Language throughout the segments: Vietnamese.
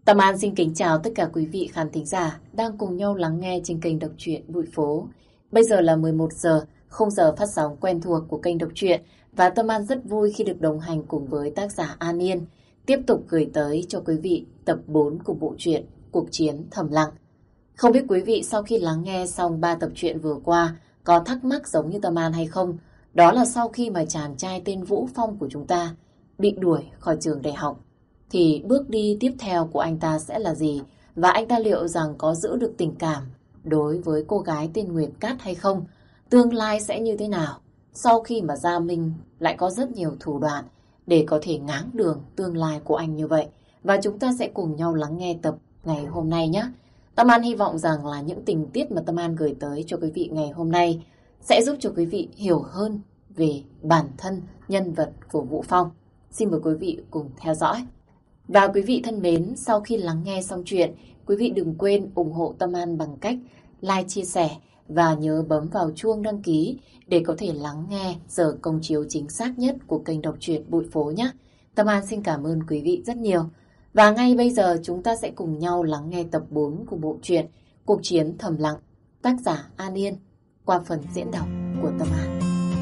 Tâm An xin kính chào tất cả quý vị khán thính giả đang cùng nhau lắng nghe trên kênh Đọc truyện Bụi Phố. Bây giờ là 11 giờ, khung giờ phát sóng quen thuộc của kênh Đọc truyện và Tâm An rất vui khi được đồng hành cùng với tác giả An Yên tiếp tục gửi tới cho quý vị tập 4 của bộ truyện Cuộc chiến thầm lặng. Không biết quý vị sau khi lắng nghe xong 3 tập truyện vừa qua có thắc mắc giống như Tâm An hay không? Đó là sau khi mà chàng trai tên Vũ Phong của chúng ta bị đuổi khỏi trường đại học thì bước đi tiếp theo của anh ta sẽ là gì? Và anh ta liệu rằng có giữ được tình cảm đối với cô gái tên Nguyệt Cát hay không? Tương lai sẽ như thế nào? Sau khi mà Gia Minh lại có rất nhiều thủ đoạn để có thể ngáng đường tương lai của anh như vậy. Và chúng ta sẽ cùng nhau lắng nghe tập ngày hôm nay nhé. Tâm An hy vọng rằng là những tình tiết mà Tâm An gửi tới cho quý vị ngày hôm nay sẽ giúp cho quý vị hiểu hơn về bản thân nhân vật của Vũ Phong. Xin mời quý vị cùng theo dõi. Và quý vị thân mến, sau khi lắng nghe xong chuyện, quý vị đừng quên ủng hộ Tâm An bằng cách like, chia sẻ và nhớ bấm vào chuông đăng ký để có thể lắng nghe giờ công chiếu chính xác nhất của kênh Đọc truyện Bụi Phố nhé. Tâm An xin cảm ơn quý vị rất nhiều. Và ngay bây giờ chúng ta sẽ cùng nhau lắng nghe tập 4 của bộ truyện Cuộc chiến thầm lặng, tác giả An Yên qua phần diễn đọc của Tâm An.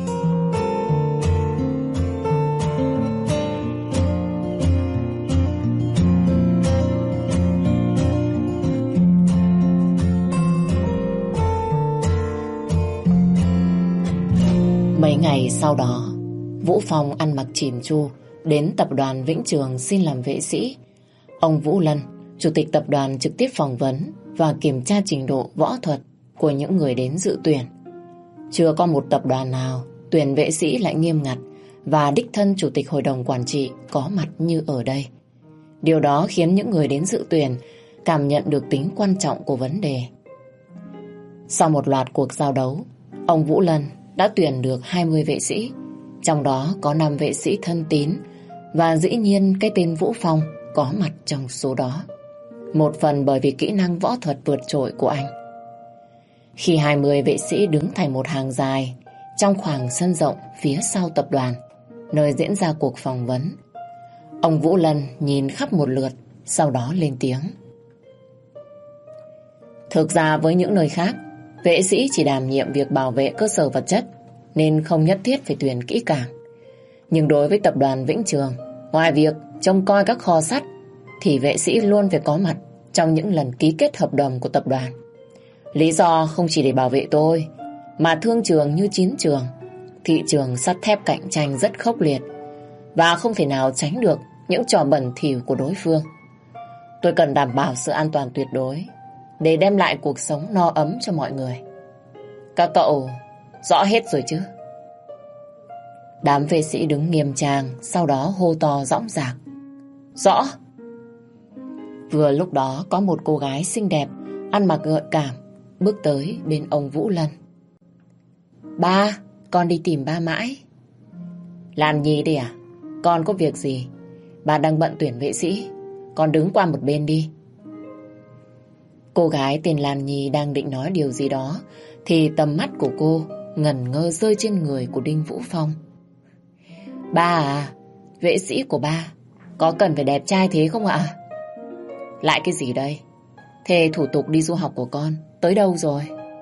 Mấy ngày sau đó, Vũ Phong ăn mặc chỉn chu đến tập đoàn Vĩnh Trường xin làm vệ sĩ. Ông Vũ Lân, chủ tịch tập đoàn, trực tiếp phỏng vấn và kiểm tra trình độ võ thuật của những người đến dự tuyển. Chưa có một tập đoàn nào tuyển vệ sĩ lại nghiêm ngặt và đích thân chủ tịch hội đồng quản trị có mặt như ở đây. Điều đó khiến những người đến dự tuyển cảm nhận được tính quan trọng của vấn đề. Sau một loạt cuộc giao đấu, ông Vũ Lân đã tuyển được 20 vệ sĩ, trong đó có 5 vệ sĩ thân tín và dĩ nhiên cái tên Vũ Phong có mặt trong số đó. Một phần bởi vì kỹ năng võ thuật vượt trội của anh. Khi 20 vệ sĩ đứng thành một hàng dài trong khoảng sân rộng phía sau tập đoàn, nơi diễn ra cuộc phỏng vấn, ông Vũ Lân nhìn khắp một lượt, sau đó lên tiếng. Thực ra với những nơi khác, vệ sĩ chỉ đảm nhiệm việc bảo vệ cơ sở vật chất nên không nhất thiết phải tuyển kỹ càng. Nhưng đối với tập đoàn Vĩnh Trường, ngoài việc trông coi các kho sắt thì vệ sĩ luôn phải có mặt trong những lần ký kết hợp đồng của tập đoàn. Lý do không chỉ để bảo vệ tôi, mà thương trường như chiến trường, thị trường sắt thép cạnh tranh rất khốc liệt và không thể nào tránh được những trò bẩn thỉu của đối phương. Tôi cần đảm bảo sự an toàn tuyệt đối để đem lại cuộc sống no ấm cho mọi người. Các cậu rõ hết rồi chứ? Đám vệ sĩ đứng nghiêm trang, sau đó hô to dõng dạc. Rõ. Vừa lúc đó có một cô gái xinh đẹp, ăn mặc gợi cảm, bước tới bên ông Vũ Lân. Ba, con đi tìm ba mãi. Lan Nhi đi à? Con có việc gì? Ba đang bận tuyển vệ sĩ, con đứng qua một bên đi. Cô gái tên Lan Nhi đang định nói điều gì đó thì tầm mắt của cô ngẩn ngơ rơi trên người của Đinh Vũ Phong. Ba à, vệ sĩ của ba có cần phải đẹp trai thế không ạ? Lại cái gì đây? Thế thủ tục đi du học của con tới đâu rồi?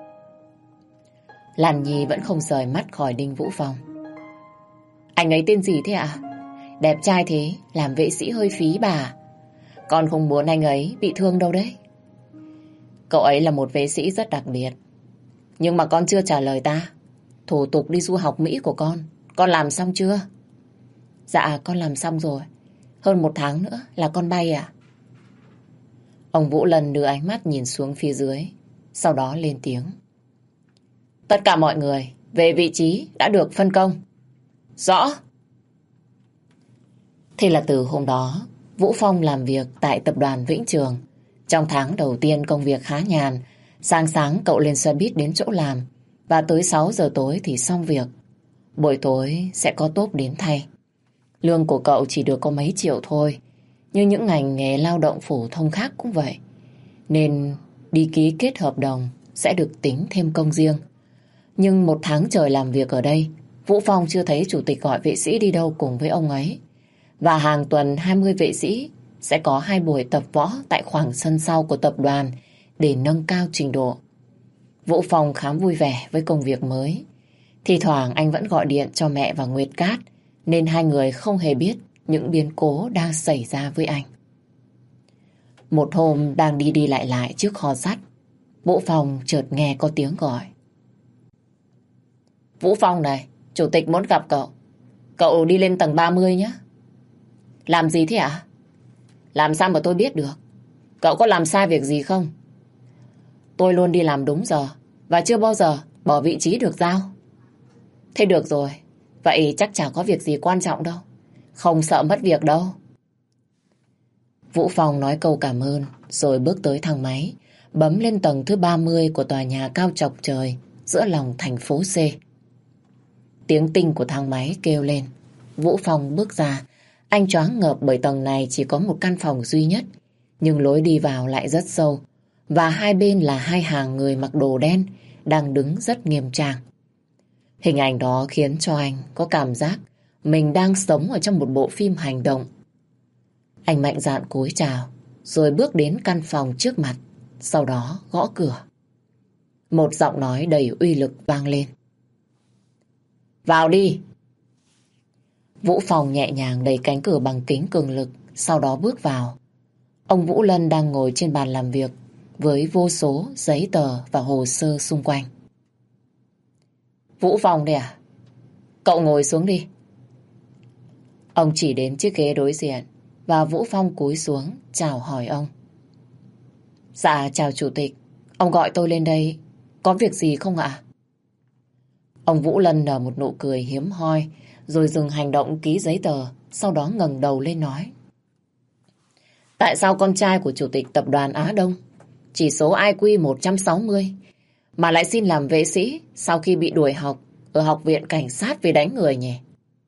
Lan Nhi vẫn không rời mắt khỏi Đinh Vũ Phong. Anh ấy tên gì thế ạ? Đẹp trai thế, làm vệ sĩ hơi phí bà. Con không muốn anh ấy bị thương đâu đấy. Cậu ấy là một vệ sĩ rất đặc biệt. Nhưng mà con chưa trả lời ta. Thủ tục đi du học Mỹ của con làm xong chưa? Dạ, con làm xong rồi. Hơn 1 tháng nữa là con bay à? Ông Vũ Lân đưa ánh mắt nhìn xuống phía dưới, sau đó lên tiếng. Tất cả mọi người về vị trí đã được phân công. Rõ. Thế là từ hôm đó, Vũ Phong làm việc tại tập đoàn Vĩnh Trường. Trong tháng đầu tiên công việc khá nhàn, sáng sáng cậu lên xe buýt đến chỗ làm và tới 6 giờ tối thì xong việc. Buổi tối sẽ có tốp đến thay. Lương của cậu chỉ được có mấy triệu thôi, như những ngành nghề lao động phổ thông khác cũng vậy. Nên đi ký kết hợp đồng sẽ được tính thêm công riêng. Nhưng 1 tháng trời làm việc ở đây, Vũ Phong chưa thấy chủ tịch gọi vệ sĩ đi đâu cùng với ông ấy. Và hàng tuần 20 vệ sĩ sẽ có 2 buổi tập võ tại khoảng sân sau của tập đoàn để nâng cao trình độ. Vũ Phong khá vui vẻ với công việc mới. Thì thoảng anh vẫn gọi điện cho mẹ và Nguyệt Cát, nên hai người không hề biết những biến cố đang xảy ra với anh. Một hôm đang đi đi lại lại trước kho sắt, Vũ Phong chợt nghe có tiếng gọi. Vũ Phong này, chủ tịch muốn gặp cậu. Cậu đi lên tầng 30 nhé. Làm gì thế ạ? Làm sao mà tôi biết được? Cậu có làm sai việc gì không? Tôi luôn đi làm đúng giờ và chưa bao giờ bỏ vị trí được giao. Thế được rồi, vậy chắc chả có việc gì quan trọng đâu. Không sợ mất việc đâu. Vũ Phong nói câu cảm ơn rồi bước tới thang máy, bấm lên tầng thứ 30 của tòa nhà cao chọc trời giữa lòng thành phố C. Tiếng tinh của thang máy kêu lên. Vũ Phong bước ra. Anh choáng ngợp bởi tầng này chỉ có một căn phòng duy nhất, nhưng lối đi vào lại rất sâu, và hai bên là 2 hàng người mặc đồ đen đang đứng rất nghiêm trang. Hình ảnh đó khiến cho anh có cảm giác mình đang sống ở trong một bộ phim hành động. Anh mạnh dạn cúi chào, rồi bước đến căn phòng trước mặt, sau đó gõ cửa. Một giọng nói đầy uy lực vang lên. Vào đi! Vũ Phong nhẹ nhàng đẩy cánh cửa bằng kính cường lực, sau đó bước vào. Ông Vũ Lân đang ngồi trên bàn làm việc với vô số giấy tờ và hồ sơ xung quanh. Vũ Phong đây à? Cậu ngồi xuống đi. Ông chỉ đến chiếc ghế đối diện và Vũ Phong cúi xuống chào hỏi ông. Dạ chào chủ tịch, ông gọi tôi lên đây có việc gì không ạ? Ông Vũ Lân nở một nụ cười hiếm hoi rồi dừng hành động ký giấy tờ, sau đó ngẩng đầu lên nói. Tại sao con trai của chủ tịch tập đoàn Á Đông, chỉ số IQ 160, mà lại xin làm vệ sĩ sau khi bị đuổi học ở học viện cảnh sát vì đánh người nhỉ?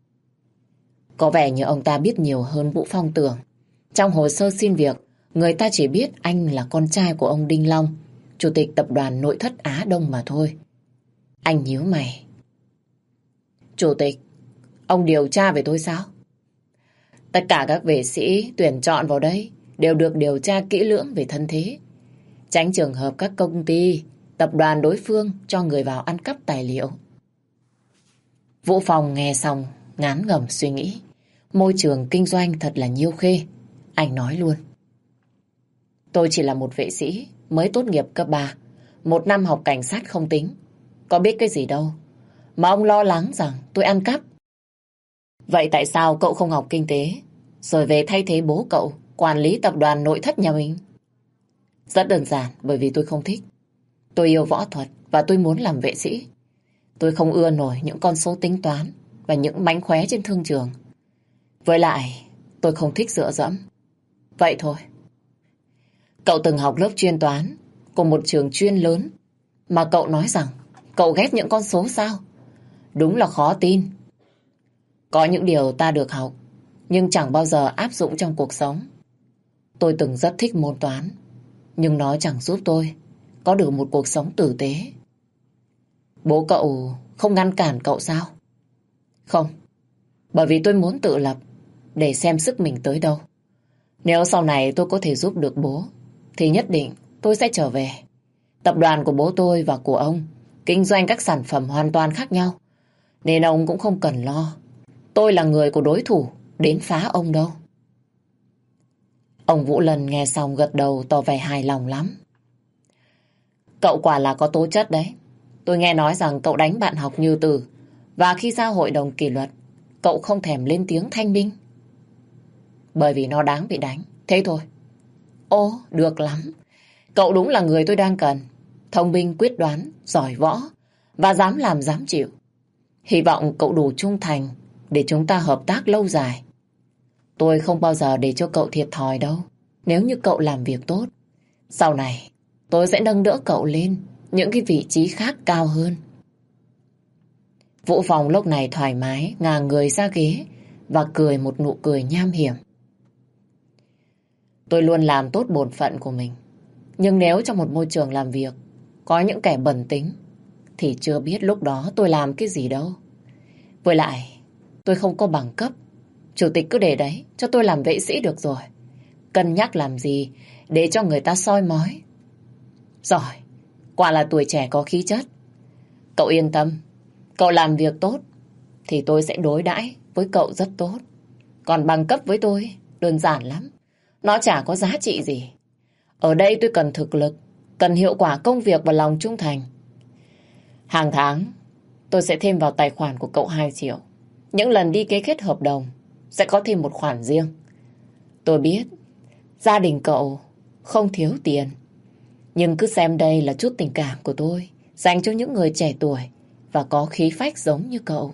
Có vẻ như ông ta biết nhiều hơn Vũ Phong tưởng. Trong hồ sơ xin việc, người ta chỉ biết anh là con trai của ông Đinh Long, chủ tịch tập đoàn nội thất Á Đông mà thôi. Anh nhíu mày. Chủ tịch, ông điều tra về tôi sao? Tất cả các vệ sĩ tuyển chọn vào đây đều được điều tra kỹ lưỡng về thân thế, tránh trường hợp các công ty, tập đoàn đối phương cho người vào ăn cắp tài liệu. Vũ Phong nghe xong ngán ngẩm suy nghĩ. Môi trường kinh doanh thật là nhiêu khê. Anh nói luôn. Tôi chỉ là một vệ sĩ mới tốt nghiệp cấp 3, 1 năm học cảnh sát không tính. Có biết cái gì đâu mà ông lo lắng rằng tôi ăn cắp. Vậy tại sao cậu không học kinh tế rồi về thay thế bố cậu quản lý tập đoàn nội thất nhà mình? Rất đơn giản, bởi vì tôi không thích. Tôi yêu võ thuật và tôi muốn làm vệ sĩ. Tôi không ưa nổi những con số tính toán và những mánh khóe trên thương trường. Với lại, tôi không thích dựa dẫm. Vậy thôi. Cậu từng học lớp chuyên toán của một trường chuyên lớn mà cậu nói rằng cậu ghét những con số sao? Đúng là khó tin. Có những điều ta được học nhưng chẳng bao giờ áp dụng trong cuộc sống. Tôi từng rất thích môn toán, nhưng nó chẳng giúp tôi có được một cuộc sống tử tế. Bố cậu không ngăn cản cậu sao? Không, bởi vì tôi muốn tự lập để xem sức mình tới đâu. Nếu sau này tôi có thể giúp được bố thì nhất định tôi sẽ trở về. Tập đoàn của bố tôi và của ông kinh doanh các sản phẩm hoàn toàn khác nhau, nên ông cũng không cần lo tôi là người của đối thủ đến phá ông đâu. Ông Vũ Lân nghe xong gật đầu tỏ vẻ hài lòng lắm. Cậu quả là có tố chất đấy. Tôi nghe nói rằng cậu đánh bạn học Như Từ, và khi ra hội đồng kỷ luật cậu không thèm lên tiếng thanh minh. Bởi vì nó đáng bị đánh, thế thôi. Ồ, được lắm. Cậu đúng là người tôi đang cần. Thông minh, quyết đoán, giỏi võ và dám làm dám chịu. Hy vọng cậu đủ trung thành để chúng ta hợp tác lâu dài. Tôi không bao giờ để cho cậu thiệt thòi đâu. Nếu như cậu làm việc tốt, sau này tôi sẽ nâng đỡ cậu lên những cái vị trí khác cao hơn. Vũ Phong lúc này thoải mái ngả người ra ghế và cười một nụ cười nham hiểm. Tôi luôn làm tốt bổn phận của mình. Nhưng nếu trong một môi trường làm việc có những kẻ bẩn tính thì chưa biết lúc đó tôi làm cái gì đâu. Với lại tôi không có bằng cấp. Chủ tịch cứ để đấy cho tôi làm vệ sĩ được rồi. cân nhắc làm gì để cho người ta soi mói. Giỏi, quả là tuổi trẻ có khí chất. Cậu yên tâm, cậu làm việc tốt thì tôi sẽ đối đãi với cậu rất tốt. Còn bằng cấp với tôi đơn giản lắm, nó chả có giá trị gì. Ở đây tôi cần thực lực, cần hiệu quả công việc và lòng trung thành. Hàng tháng tôi sẽ thêm vào tài khoản của cậu 2 triệu. Những lần đi ký kết hợp đồng sẽ có thêm một khoản riêng. Tôi biết gia đình cậu không thiếu tiền, nhưng cứ xem đây là chút tình cảm của tôi dành cho những người trẻ tuổi và có khí phách giống như cậu.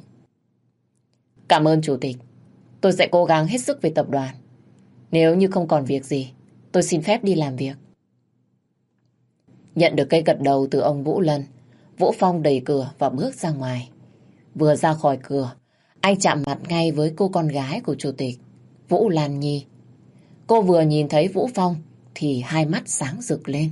Cảm ơn chủ tịch. Tôi sẽ cố gắng hết sức về tập đoàn. Nếu như không còn việc gì, tôi xin phép đi làm việc. Nhận được cây gật đầu từ ông Vũ Lân, Vũ Phong đẩy cửa và bước ra ngoài. Vừa ra khỏi cửa, anh chạm mặt ngay với cô con gái của chủ tịch, Vũ Lan Nhi. Cô vừa nhìn thấy Vũ Phong thì hai mắt sáng rực lên.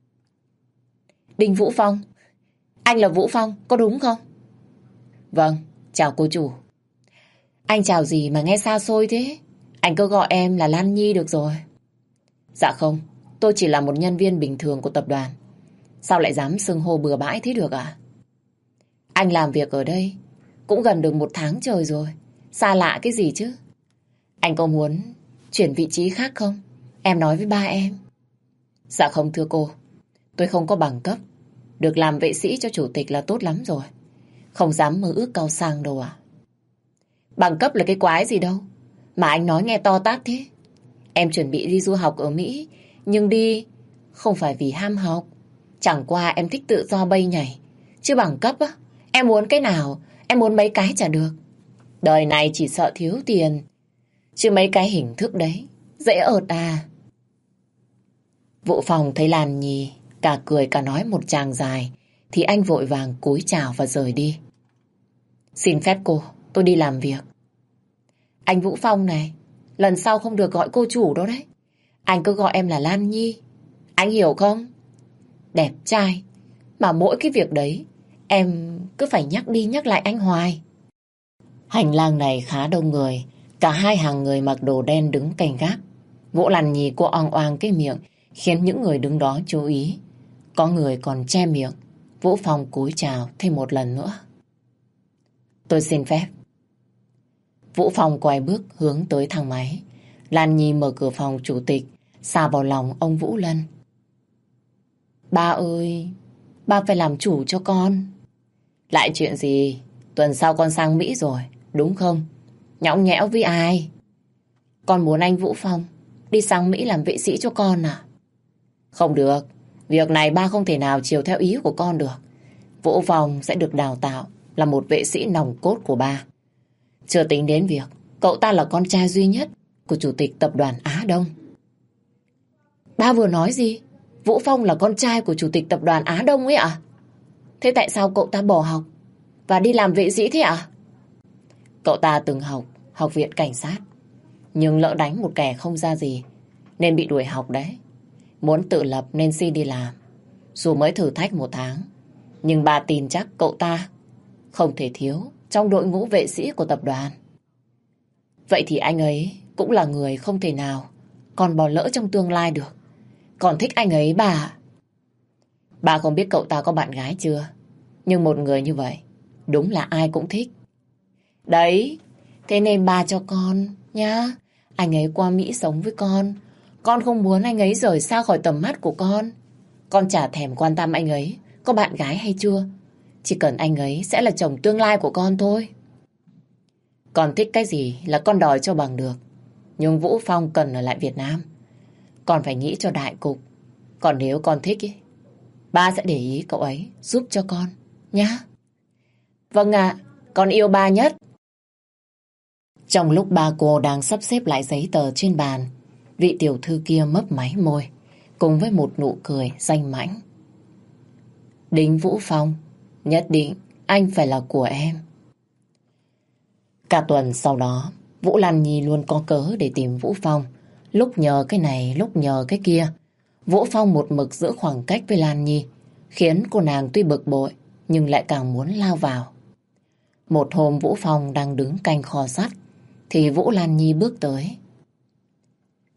Đinh Vũ Phong, anh là Vũ Phong, có đúng không? Vâng, chào cô chủ. Anh chào gì mà nghe xa xôi thế? Anh cứ gọi em là Lan Nhi được rồi. Dạ không, tôi chỉ là một nhân viên bình thường của tập đoàn. Sao lại dám xưng hô bừa bãi thế được ạ? Anh làm việc ở đây cũng gần được 1 tháng trời rồi. Xa lạ cái gì chứ? Anh có muốn chuyển vị trí khác không? Em nói với ba em. Dạ không thưa cô, tôi không có bằng cấp. Được làm vệ sĩ cho chủ tịch là tốt lắm rồi. Không dám mơ ước cao sang đâu ạ. Bằng cấp là cái quái gì đâu mà anh nói nghe to tát thế. Em chuẩn bị đi du học ở Mỹ, nhưng đi không phải vì ham học. Chẳng qua em thích tự do bay nhảy. Chứ bằng cấp á, em muốn cái nào, em muốn mấy cái chả được. Đời này chỉ sợ thiếu tiền, chứ mấy cái hình thức đấy dễ ợt à. Vũ Phong thấy Lan Nhi cả cười cả nói một tràng dài, thì anh vội vàng cúi chào và rời đi. Xin phép cô, tôi đi làm việc. Anh Vũ Phong này, lần sau không được gọi cô chủ đâu đấy. Anh cứ gọi em là Lan Nhi. Anh hiểu không? Đẹp trai, mà mỗi cái việc đấy em cứ phải nhắc đi nhắc lại anh hoài. Hành lang này khá đông người. Cả hai hàng người mặc đồ đen đứng canh gác. Vũ Lan Nhi cô oang oang cái miệng, khiến những người đứng đó chú ý. Có người còn che miệng. Vũ Phong cúi chào thêm một lần nữa. Tôi xin phép. Vũ Phong quay bước hướng tới thang máy. Lan Nhi mở cửa phòng chủ tịch, xà vào lòng ông Vũ Lân. Ba ơi, ba phải làm chủ cho con. Lại chuyện gì? Tuần sau con sang Mỹ rồi, đúng không? Nhõng nhẽo với ai? Con muốn anh Vũ Phong đi sang Mỹ làm vệ sĩ cho con à? Không được, việc này ba không thể nào chiều theo ý của con được. Vũ Phong sẽ được đào tạo là một vệ sĩ nòng cốt của ba. Chưa tính đến việc cậu ta là con trai duy nhất của chủ tịch tập đoàn Á Đông. Ba vừa nói gì? Vũ Phong là con trai của chủ tịch tập đoàn Á Đông ấy ạ? Thế tại sao cậu ta bỏ học và đi làm vệ sĩ thế ạ? Cậu ta từng học học viện cảnh sát, nhưng lỡ đánh một kẻ không ra gì nên bị đuổi học đấy. Muốn tự lập nên xin đi làm. Dù mới thử thách 1 tháng, nhưng bà tin chắc cậu ta không thể thiếu trong đội ngũ vệ sĩ của tập đoàn. Vậy thì anh ấy cũng là người không thể nào còn bỏ lỡ trong tương lai được. Còn thích anh ấy bà. Bà không biết cậu ta có bạn gái chưa, nhưng một người như vậy đúng là ai cũng thích. Đấy, thế nên bà cho con nhá. Anh ấy qua Mỹ sống với con. Con không muốn anh ấy rời xa khỏi tầm mắt của con. Con chả thèm quan tâm anh ấy có bạn gái hay chưa. Chỉ cần anh ấy sẽ là chồng tương lai của con thôi. Con thích cái gì là con đòi cho bằng được. Nhưng Vũ Phong cần ở lại Việt Nam. Con phải nghĩ cho đại cục. Còn nếu con thích ý, ba sẽ để ý cậu ấy giúp cho con nhá. Vâng ạ, con yêu ba nhất. Trong lúc ba cô đang sắp xếp lại giấy tờ trên bàn, vị tiểu thư kia mấp máy môi cùng với một nụ cười danh mãnh. Đinh Vũ Phong, nhất định anh phải là của em. Cả tuần sau đó, Vũ Lan Nhi luôn có cớ để tìm Vũ Phong. Lúc nhờ cái này, lúc nhờ cái kia. Vũ Phong một mực giữ khoảng cách với Lan Nhi, khiến cô nàng tuy bực bội, nhưng lại càng muốn lao vào. Một hôm Vũ Phong đang đứng canh kho sắt, thì Vũ Lan Nhi bước tới.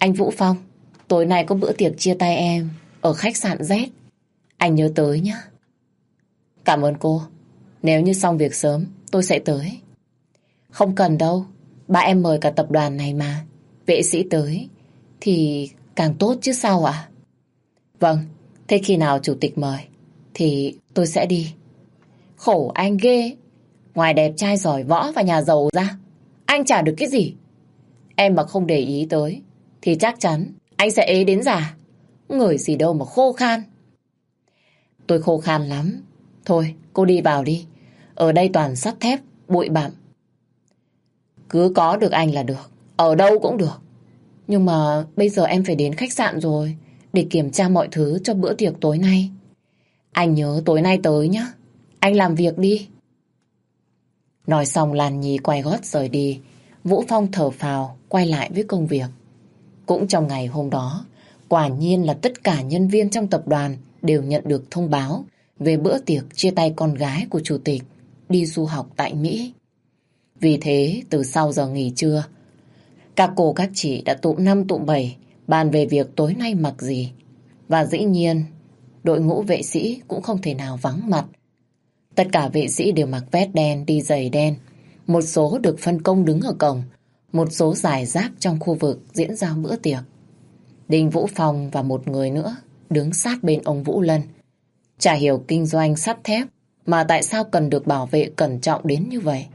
Anh Vũ Phong, tối nay có bữa tiệc chia tay em ở khách sạn Z. Anh nhớ tới nhé. Cảm ơn cô. Nếu như xong việc sớm, tôi sẽ tới. Không cần đâu. Ba em mời cả tập đoàn này mà. Vệ sĩ tới thì càng tốt chứ sao ạ? Vâng, thế khi nào chủ tịch mời thì tôi sẽ đi. Khổ anh ghê. Ngoài đẹp trai giỏi võ và nhà giàu ra, anh chả được cái gì. Em mà không để ý tới thì chắc chắn anh sẽ ế đến già. Người gì đâu mà khô khan. Tôi khô khan lắm. Thôi, cô đi vào đi. Ở đây toàn sắt thép, bụi bặm. Cứ có được anh là được. Ở đâu cũng được. Nhưng mà bây giờ em phải đến khách sạn rồi để kiểm tra mọi thứ cho bữa tiệc tối nay. Anh nhớ tối nay tới nhé. Anh làm việc đi. Nói xong Lan Nhi quay gót rời đi. Vũ Phong thở phào quay lại với công việc. Cũng trong ngày hôm đó, quả nhiên là tất cả nhân viên trong tập đoàn đều nhận được thông báo về bữa tiệc chia tay con gái của chủ tịch đi du học tại Mỹ. Vì thế, từ sau giờ nghỉ trưa, các cô các chị đã tụm năm tụm bảy bàn về việc tối nay mặc gì. Và dĩ nhiên, đội ngũ vệ sĩ cũng không thể nào vắng mặt. Tất cả vệ sĩ đều mặc vest đen, đi giày đen. Một số được phân công đứng ở cổng, một số rải rác trong khu vực diễn ra bữa tiệc. Đinh Vũ Phong và một người nữa đứng sát bên ông Vũ Lân. Chả hiểu kinh doanh sắt thép mà tại sao cần được bảo vệ cẩn trọng đến như vậy.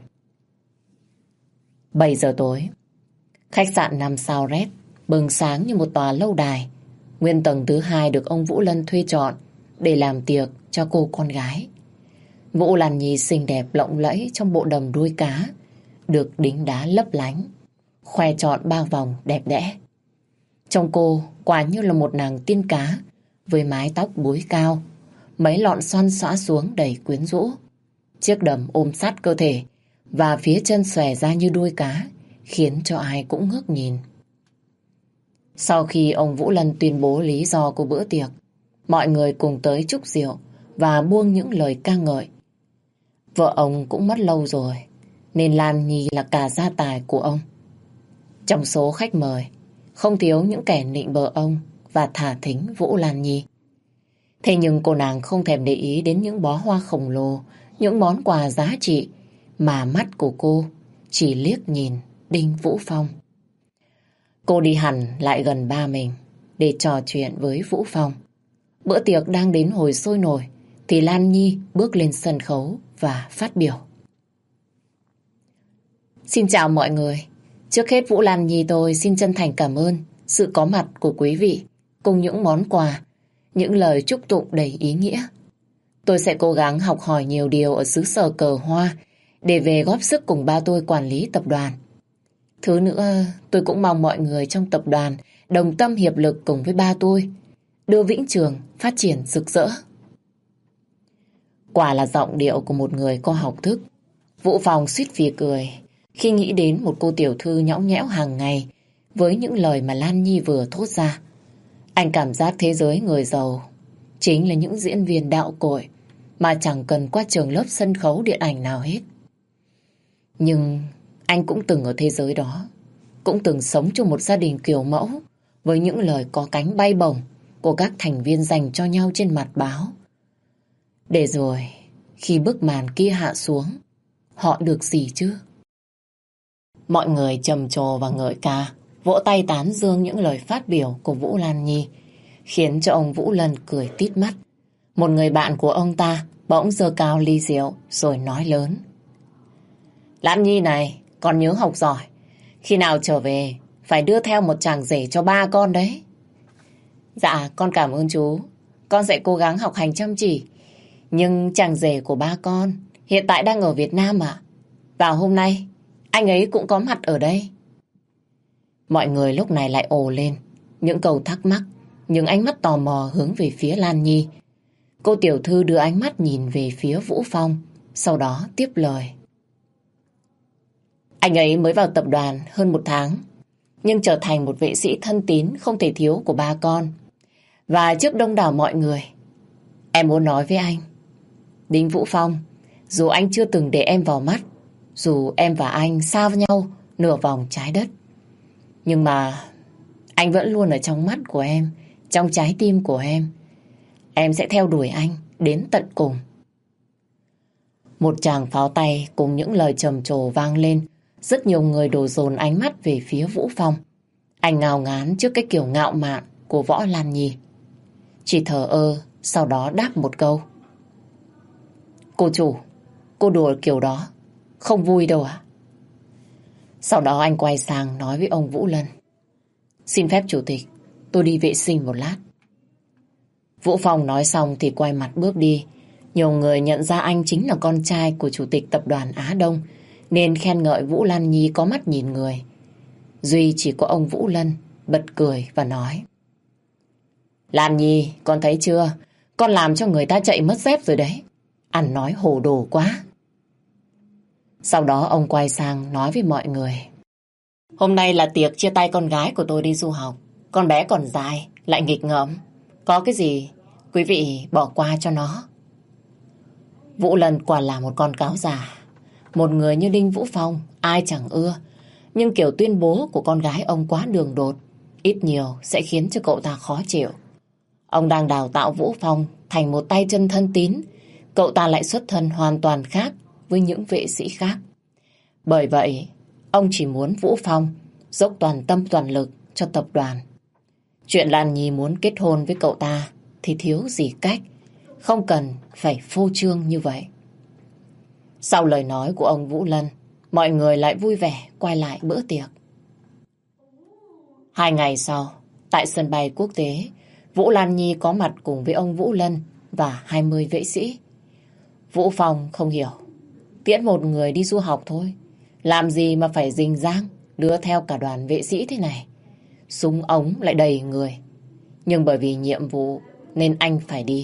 7 giờ tối, khách sạn 5 sao Red bừng sáng như một tòa lâu đài. Nguyên tầng thứ 2 được ông Vũ Lân thuê trọn để làm tiệc cho cô con gái. Vũ Lan Nhi xinh đẹp lộng lẫy trong bộ đầm đuôi cá, được đính đá lấp lánh, khoe trọn ba vòng đẹp đẽ. Trông cô quả như là một nàng tiên cá với mái tóc búi cao, mấy lọn xoăn xõa xuống đầy quyến rũ. Chiếc đầm ôm sát cơ thể và phía chân xòe ra như đuôi cá, khiến cho ai cũng ngước nhìn. Sau khi ông Vũ Lân tuyên bố lý do của bữa tiệc, mọi người cùng tới chúc rượu và buông những lời ca ngợi. Vợ ông cũng mất lâu rồi, nên Lan Nhi là cả gia tài của ông. Trong số khách mời, không thiếu những kẻ nịnh bợ ông và thả thính Vũ Lan Nhi. Thế nhưng cô nàng không thèm để ý đến những bó hoa khổng lồ, những món quà giá trị, mà mắt của cô chỉ liếc nhìn Đinh Vũ Phong. Cô đi hẳn lại gần ba mình để trò chuyện với Vũ Phong. Bữa tiệc đang đến hồi sôi nổi thì Lan Nhi bước lên sân khấu và phát biểu. Xin chào mọi người. Trước hết Vũ Lan Nhi tôi xin chân thành cảm ơn sự có mặt của quý vị cùng những món quà, những lời chúc tụng đầy ý nghĩa. Tôi sẽ cố gắng học hỏi nhiều điều ở xứ sở cờ hoa để về góp sức cùng ba tôi quản lý tập đoàn. Thứ nữa, tôi cũng mong mọi người trong tập đoàn đồng tâm hiệp lực cùng với ba tôi đưa Vĩnh Trường phát triển rực rỡ. Quả là giọng điệu của một người có học thức. Vũ Phong suýt phì cười khi nghĩ đến một cô tiểu thư nhõng nhẽo hàng ngày với những lời mà Lan Nhi vừa thốt ra. Anh cảm giác thế giới người giàu chính là những diễn viên đạo cội mà chẳng cần qua trường lớp sân khấu điện ảnh nào hết. Nhưng anh cũng từng ở thế giới đó, cũng từng sống trong một gia đình kiểu mẫu với những lời có cánh bay bổng của các thành viên dành cho nhau trên mặt báo. Để rồi, khi bức màn kia hạ xuống, họ được gì chứ? Mọi người trầm trồ và ngợi ca, vỗ tay tán dương những lời phát biểu của Vũ Lan Nhi, khiến cho ông Vũ Lân cười tít mắt. Một người bạn của ông ta bỗng giơ cao ly rượu rồi nói lớn. Lan Nhi này, con nhớ học giỏi. Khi nào trở về, phải đưa theo một chàng rể cho ba con đấy. Dạ, con cảm ơn chú. Con sẽ cố gắng học hành chăm chỉ. Nhưng chàng rể của ba con hiện tại đang ở Việt Nam ạ. Và hôm nay, anh ấy cũng có mặt ở đây. Mọi người lúc này lại ồ lên. Những câu thắc mắc, những ánh mắt tò mò hướng về phía Lan Nhi. Cô tiểu thư đưa ánh mắt nhìn về phía Vũ Phong, sau đó tiếp lời. Anh ấy mới vào tập đoàn hơn 1 tháng, nhưng trở thành một vệ sĩ thân tín không thể thiếu của ba con. Và trước đông đảo mọi người, em muốn nói với anh, Đinh Vũ Phong, dù anh chưa từng để em vào mắt, dù em và anh xa nhau nửa vòng trái đất, nhưng mà Anh vẫn luôn ở trong mắt của em, trong trái tim của em. Em sẽ theo đuổi anh đến tận cùng. Một tràng pháo tay cùng những lời trầm trồ vang lên. Rất nhiều người đổ dồn ánh mắt về phía Vũ Phong. Anh ngao ngán trước cái kiểu ngạo mạn của Võ Lan Nhi. Chỉ thờ ơ, sau đó đáp một câu. Cô chủ, cô đùa kiểu đó, không vui đâu ạ. Sau đó anh quay sang nói với ông Vũ Lân. Xin phép chủ tịch, tôi đi vệ sinh một lát. Vũ Phong nói xong thì quay mặt bước đi. Nhiều người nhận ra anh chính là con trai của chủ tịch tập đoàn Á Đông, nên khen ngợi Vũ Lan Nhi có mắt nhìn người. Duy chỉ có ông Vũ Lân bật cười và nói. Lan Nhi, con thấy chưa? Con làm cho người ta chạy mất dép rồi đấy. Ăn nói hồ đồ quá. Sau đó ông quay sang nói với mọi người. Hôm nay là tiệc chia tay con gái của tôi đi du học. Con bé còn dài, lại nghịch ngợm. Có cái gì, quý vị bỏ qua cho nó. Vũ Lân quả là một con cáo già. Một người như Đinh Vũ Phong, ai chẳng ưa. Nhưng kiểu tuyên bố của con gái ông quá đường đột, ít nhiều sẽ khiến cho cậu ta khó chịu. Ông đang đào tạo Vũ Phong thành một tay chân thân tín. Cậu ta lại xuất thân hoàn toàn khác với những vệ sĩ khác. Bởi vậy, ông chỉ muốn Vũ Phong dốc toàn tâm toàn lực cho tập đoàn. Chuyện Lan Nhi muốn kết hôn với cậu ta thì thiếu gì cách, không cần phải phô trương như vậy. Sau lời nói của ông Vũ Lân, mọi người lại vui vẻ quay lại bữa tiệc. 2 ngày sau, tại sân bay quốc tế, Vũ Lan Nhi có mặt cùng với ông Vũ Lân và 20 vệ sĩ. Vũ Phong không hiểu, tiễn một người đi du học thôi, làm gì mà phải rình rang đưa theo cả đoàn vệ sĩ thế này. Súng ống lại đầy người. Nhưng bởi vì nhiệm vụ nên anh phải đi.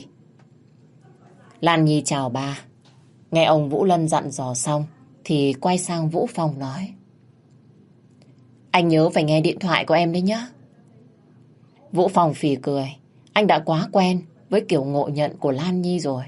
Lan Nhi chào ba. Nghe ông Vũ Lân dặn dò xong thì quay sang Vũ Phong nói. Anh nhớ phải nghe điện thoại của em đấy nhá. Vũ Phong phì cười. Anh đã quá quen với kiểu ngộ nhận của Lan Nhi rồi.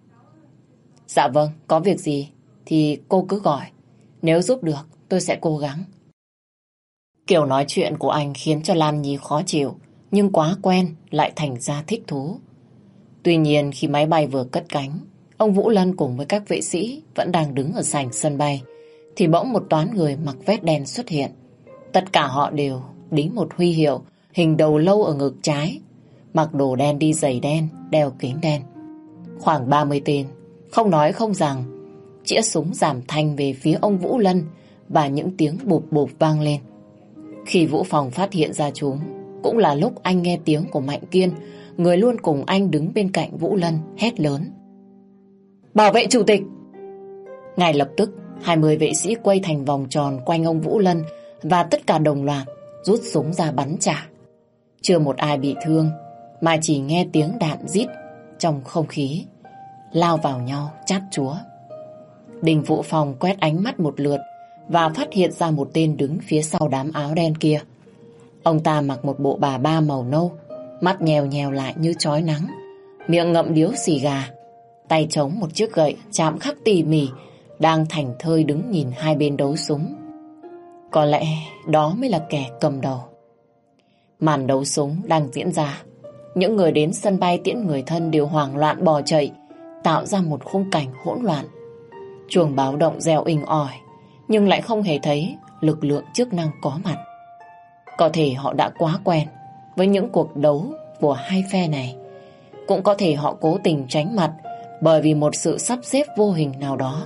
Dạ vâng, có việc gì thì cô cứ gọi. Nếu giúp được tôi sẽ cố gắng. Kiểu nói chuyện của anh khiến cho Lan Nhi khó chịu, nhưng quá quen lại thành ra thích thú. Tuy nhiên khi máy bay vừa cất cánh, ông Vũ Lân cùng với các vệ sĩ vẫn đang đứng ở sảnh sân bay, thì bỗng một toán người mặc vest đen xuất hiện. Tất cả họ đều đính một huy hiệu hình đầu lâu ở ngực trái, mặc đồ đen đi giày đen, đeo kính đen. Khoảng 30 tên, không nói không rằng, chĩa súng giảm thanh về phía ông Vũ Lân và những tiếng bụp bụp vang lên. Khi Vũ Phong phát hiện ra chúng, cũng là lúc anh nghe tiếng của Mạnh Kiên, người luôn cùng anh đứng bên cạnh Vũ Lân, hét lớn. Bảo vệ chủ tịch! Ngay lập tức, 20 vệ sĩ quay thành vòng tròn quanh ông Vũ Lân và tất cả đồng loạt rút súng ra bắn trả. Chưa một ai bị thương, mà chỉ nghe tiếng đạn rít trong không khí, lao vào nhau chát chúa. Đinh Vũ Phong quét ánh mắt một lượt và phát hiện ra một tên đứng phía sau đám áo đen kia. Ông ta mặc một bộ bà ba màu nâu, mắt nhèo nhèo lại như chói nắng, miệng ngậm điếu xì gà, tay chống một chiếc gậy chạm khắc tỉ mỉ, đang thảnh thơi đứng nhìn hai bên đấu súng. Có lẽ đó mới là kẻ cầm đầu. Màn đấu súng đang diễn ra. Những người đến sân bay tiễn người thân đều hoảng loạn bò chạy, tạo ra một khung cảnh hỗn loạn. Chuông báo động reo inh ỏi, nhưng lại không hề thấy lực lượng chức năng có mặt. Có thể họ đã quá quen với những cuộc đấu của hai phe này. Cũng có thể họ cố tình tránh mặt bởi vì một sự sắp xếp vô hình nào đó.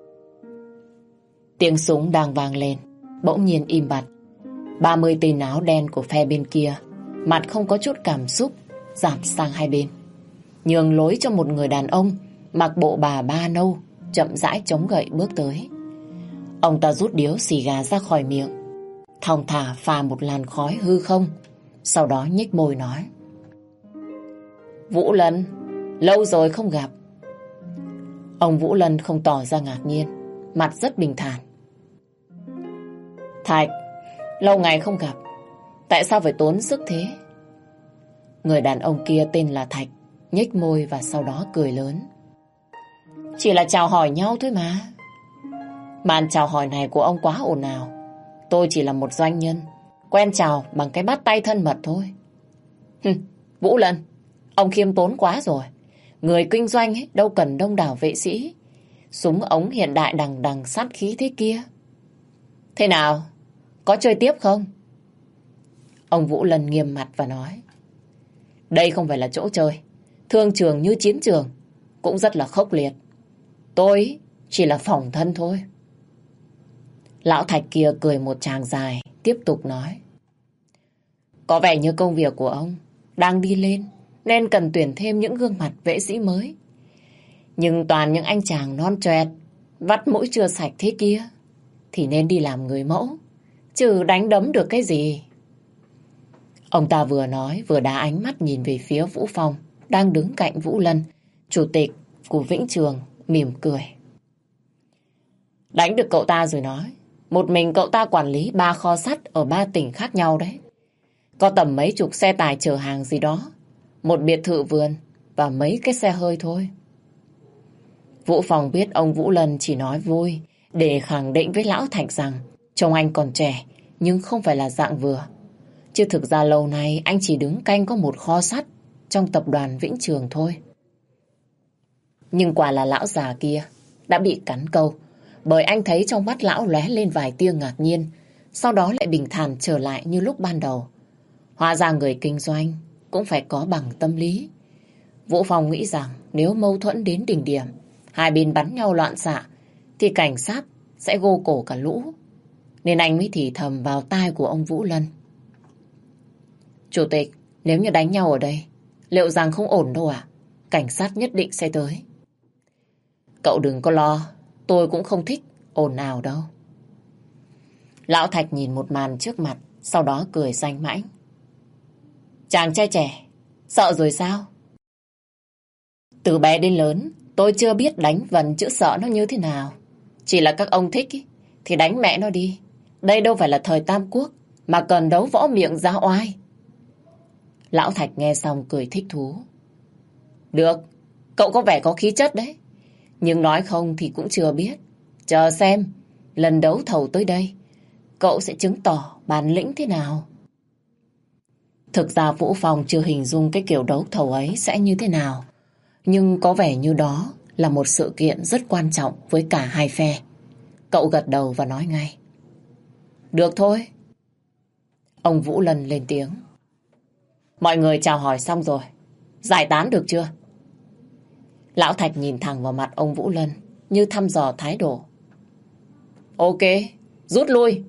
Tiếng súng đang vang lên, bỗng nhiên im bặt. 30 tên áo đen của phe bên kia, mặt không có chút cảm xúc, dạt sang hai bên, nhường lối cho một người đàn ông mặc bộ bà ba nâu chậm rãi chống gậy bước tới. Ông ta rút điếu xì gà ra khỏi miệng, thong thả phà một làn khói hư không, sau đó nhếch môi nói. Vũ Lân, lâu rồi không gặp. Ông Vũ Lân không tỏ ra ngạc nhiên, mặt rất bình thản. Thạch, lâu ngày không gặp, tại sao phải tốn sức thế? Người đàn ông kia tên là Thạch, nhếch môi và sau đó cười lớn. Chỉ là chào hỏi nhau thôi mà. Màn chào hỏi này của ông quá ồn ào. Tôi chỉ là một doanh nhân, quen chào bằng cái bắt tay thân mật thôi. Vũ Lân, ông khiêm tốn quá rồi. Người kinh doanh ấy, đâu cần đông đảo vệ sĩ. Súng ống hiện đại đằng đằng sát khí thế kia. Thế nào? Có chơi tiếp không? Ông Vũ Lân nghiêm mặt và nói. Đây không phải là chỗ chơi. Thương trường như chiến trường. Cũng rất là khốc liệt. Tôi chỉ là phòng thân thôi. Lão Thạch kia cười một tràng dài, tiếp tục nói. Có vẻ như công việc của ông đang đi lên, nên cần tuyển thêm những gương mặt vệ sĩ mới. Nhưng toàn những anh chàng non choẹt, vắt mũi chưa sạch thế kia, thì nên đi làm người mẫu, chứ đánh đấm được cái gì. Ông ta vừa nói vừa đá ánh mắt nhìn về phía Vũ Phong, đang đứng cạnh Vũ Lân, chủ tịch của Vĩnh Trường, mỉm cười. Đánh được cậu ta rồi nói. Một mình cậu ta quản lý 3 kho sắt ở 3 tỉnh khác nhau đấy. Có tầm mấy chục xe tải chở hàng gì đó, một biệt thự vườn và mấy cái xe hơi thôi. Vũ Phong biết ông Vũ Lân chỉ nói vui để khẳng định với Lão Thạch rằng trông anh còn trẻ nhưng không phải là dạng vừa. Chứ thực ra lâu nay anh chỉ đứng canh có một kho sắt trong tập đoàn Vĩnh Trường thôi. Nhưng quả là lão già kia đã bị cắn câu, bởi anh thấy trong mắt lão lóe lên vài tia ngạc nhiên, sau đó lại bình thản trở lại như lúc ban đầu. Hóa ra người kinh doanh cũng phải có bằng tâm lý. Vũ Phong nghĩ rằng nếu mâu thuẫn đến đỉnh điểm, hai bên bắn nhau loạn xạ, thì cảnh sát sẽ gô cổ cả lũ. Nên anh mới thì thầm vào tai của ông Vũ Lân. Chủ tịch, nếu như đánh nhau ở đây, liệu rằng không ổn đâu à? Cảnh sát nhất định sẽ tới. Cậu đừng có lo, tôi cũng không thích ồn ào đâu. Lão Thạch nhìn một màn trước mặt, sau đó cười danh mãnh. Chàng trai trẻ, sợ rồi sao? Từ bé đến lớn, tôi chưa biết đánh vần chữ sợ nó như thế nào. Chỉ là các ông thích ý, thì đánh mẹ nó đi. Đây đâu phải là thời Tam Quốc, mà cần đấu võ miệng ra oai. Lão Thạch nghe xong cười thích thú. Được, cậu có vẻ có khí chất đấy. Nhưng nói không thì cũng chưa biết. Chờ xem, lần đấu thầu tới đây, cậu sẽ chứng tỏ bản lĩnh thế nào. Thực ra Vũ Phong chưa hình dung cái kiểu đấu thầu ấy sẽ như thế nào. Nhưng có vẻ như đó là một sự kiện rất quan trọng với cả hai phe. Cậu gật đầu và nói ngay. Được thôi. Ông Vũ Lân lên tiếng. Mọi người chào hỏi xong rồi. Giải tán được chưa? Lão Thạch nhìn thẳng vào mặt ông Vũ Lân như thăm dò thái độ. Ok, rút lui.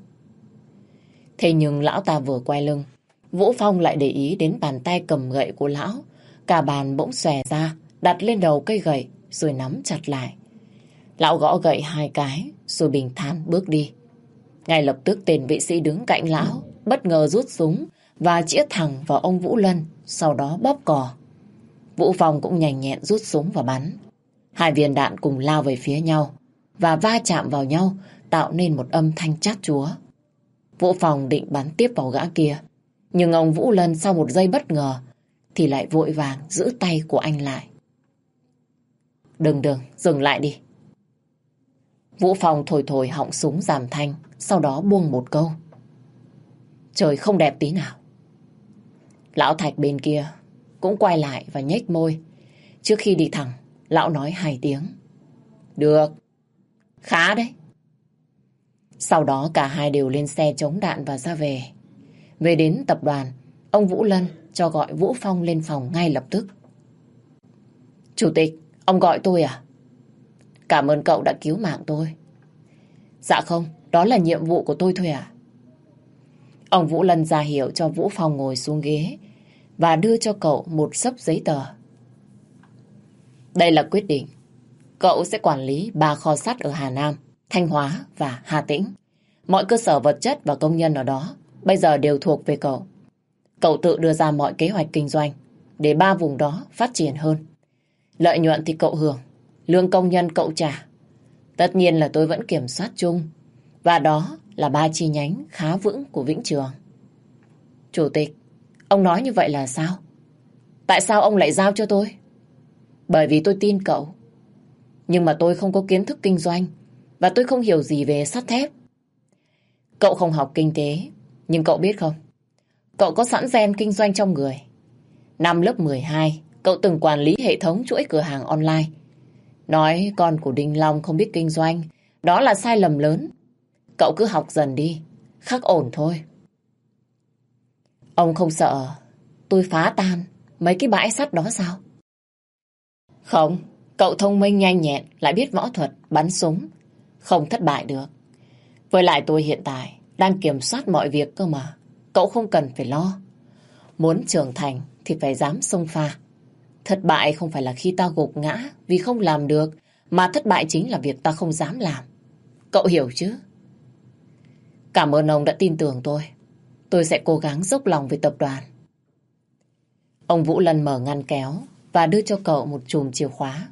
Thế nhưng lão ta vừa quay lưng, Vũ Phong lại để ý đến bàn tay cầm gậy của lão. Cả bàn bỗng xòe ra, đặt lên đầu cây gậy rồi nắm chặt lại. Lão gõ gậy 2 cái rồi bình thản bước đi. Ngay lập tức tên vệ sĩ đứng cạnh lão bất ngờ rút súng và chĩa thẳng vào ông Vũ Lân, sau đó bóp cò. Vũ Phong cũng nhanh nhẹn rút súng và bắn. 2 viên đạn cùng lao về phía nhau và va chạm vào nhau, tạo nên một âm thanh chát chúa. Vũ Phong định bắn tiếp vào gã kia, nhưng ông Vũ Lân sau một giây bất ngờ thì lại vội vàng giữ tay của anh lại. Đừng, dừng lại đi. Vũ Phong thổi thổi họng súng giảm thanh, sau đó buông một câu. Trời không đẹp tí nào. Lão Thạch bên kia cũng quay lại và nhếch môi. Trước khi đi thẳng, lão nói 2 tiếng. Được, khá đấy. Sau đó cả hai đều lên xe chống đạn và ra về. Về đến tập đoàn, ông Vũ Lân cho gọi Vũ Phong lên phòng ngay lập tức. Chủ tịch, ông gọi tôi à? Cảm ơn cậu đã cứu mạng tôi. Dạ không, đó là nhiệm vụ của tôi thôi à? Ông Vũ Lân ra hiệu cho Vũ Phong ngồi xuống ghế và đưa cho cậu một xấp giấy tờ. Đây là quyết định. Cậu sẽ quản lý 3 kho sắt ở Hà Nam, Thanh Hóa và Hà Tĩnh. Mọi cơ sở vật chất và công nhân ở đó bây giờ đều thuộc về cậu. Cậu tự đưa ra mọi kế hoạch kinh doanh để 3 vùng đó phát triển hơn. Lợi nhuận thì cậu hưởng, lương công nhân cậu trả. Tất nhiên là tôi vẫn kiểm soát chung, và đó là 3 chi nhánh khá vững của Vĩnh Trường. Chủ tịch, ông nói như vậy là sao? Tại sao ông lại giao cho tôi? Bởi vì tôi tin cậu. Nhưng mà tôi không có kiến thức kinh doanh và tôi không hiểu gì về sắt thép. Cậu không học kinh tế, Nhưng cậu biết không, cậu có sẵn gen kinh doanh trong người. Năm lớp 12, cậu từng quản lý hệ thống chuỗi cửa hàng online. Nói con của Đinh Long không biết kinh doanh, đó là sai lầm lớn. Cậu cứ học dần đi, khắc ổn thôi. Ông không sợ tôi phá tan mấy cái bãi sắt đó sao? Không, cậu thông minh nhanh nhẹn, lại biết võ thuật, bắn súng. Không thất bại được. Với lại tôi hiện tại đang kiểm soát mọi việc cơ mà. Cậu không cần phải lo. Muốn trưởng thành thì phải dám xông pha. Thất bại không phải là khi ta gục ngã vì không làm được, mà thất bại chính là việc ta không dám làm. Cậu hiểu chứ? Cảm ơn ông đã tin tưởng tôi. Tôi sẽ cố gắng dốc lòng về tập đoàn. Ông Vũ Lân mở ngăn kéo và đưa cho cậu một chùm chìa khóa.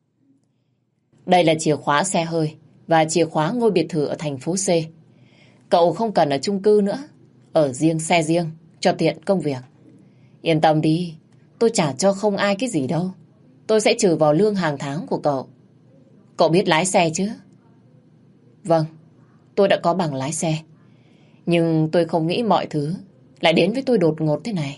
Đây là chìa khóa xe hơi và chìa khóa ngôi biệt thự ở thành phố C. Cậu không cần ở chung cư nữa, ở riêng xe riêng, cho tiện công việc. Yên tâm đi, tôi trả cho không ai cái gì đâu. Tôi sẽ trừ vào lương hàng tháng của cậu. Cậu biết lái xe chứ? Vâng, tôi đã có bằng lái xe. Nhưng tôi không nghĩ mọi thứ lại đến với tôi đột ngột thế này.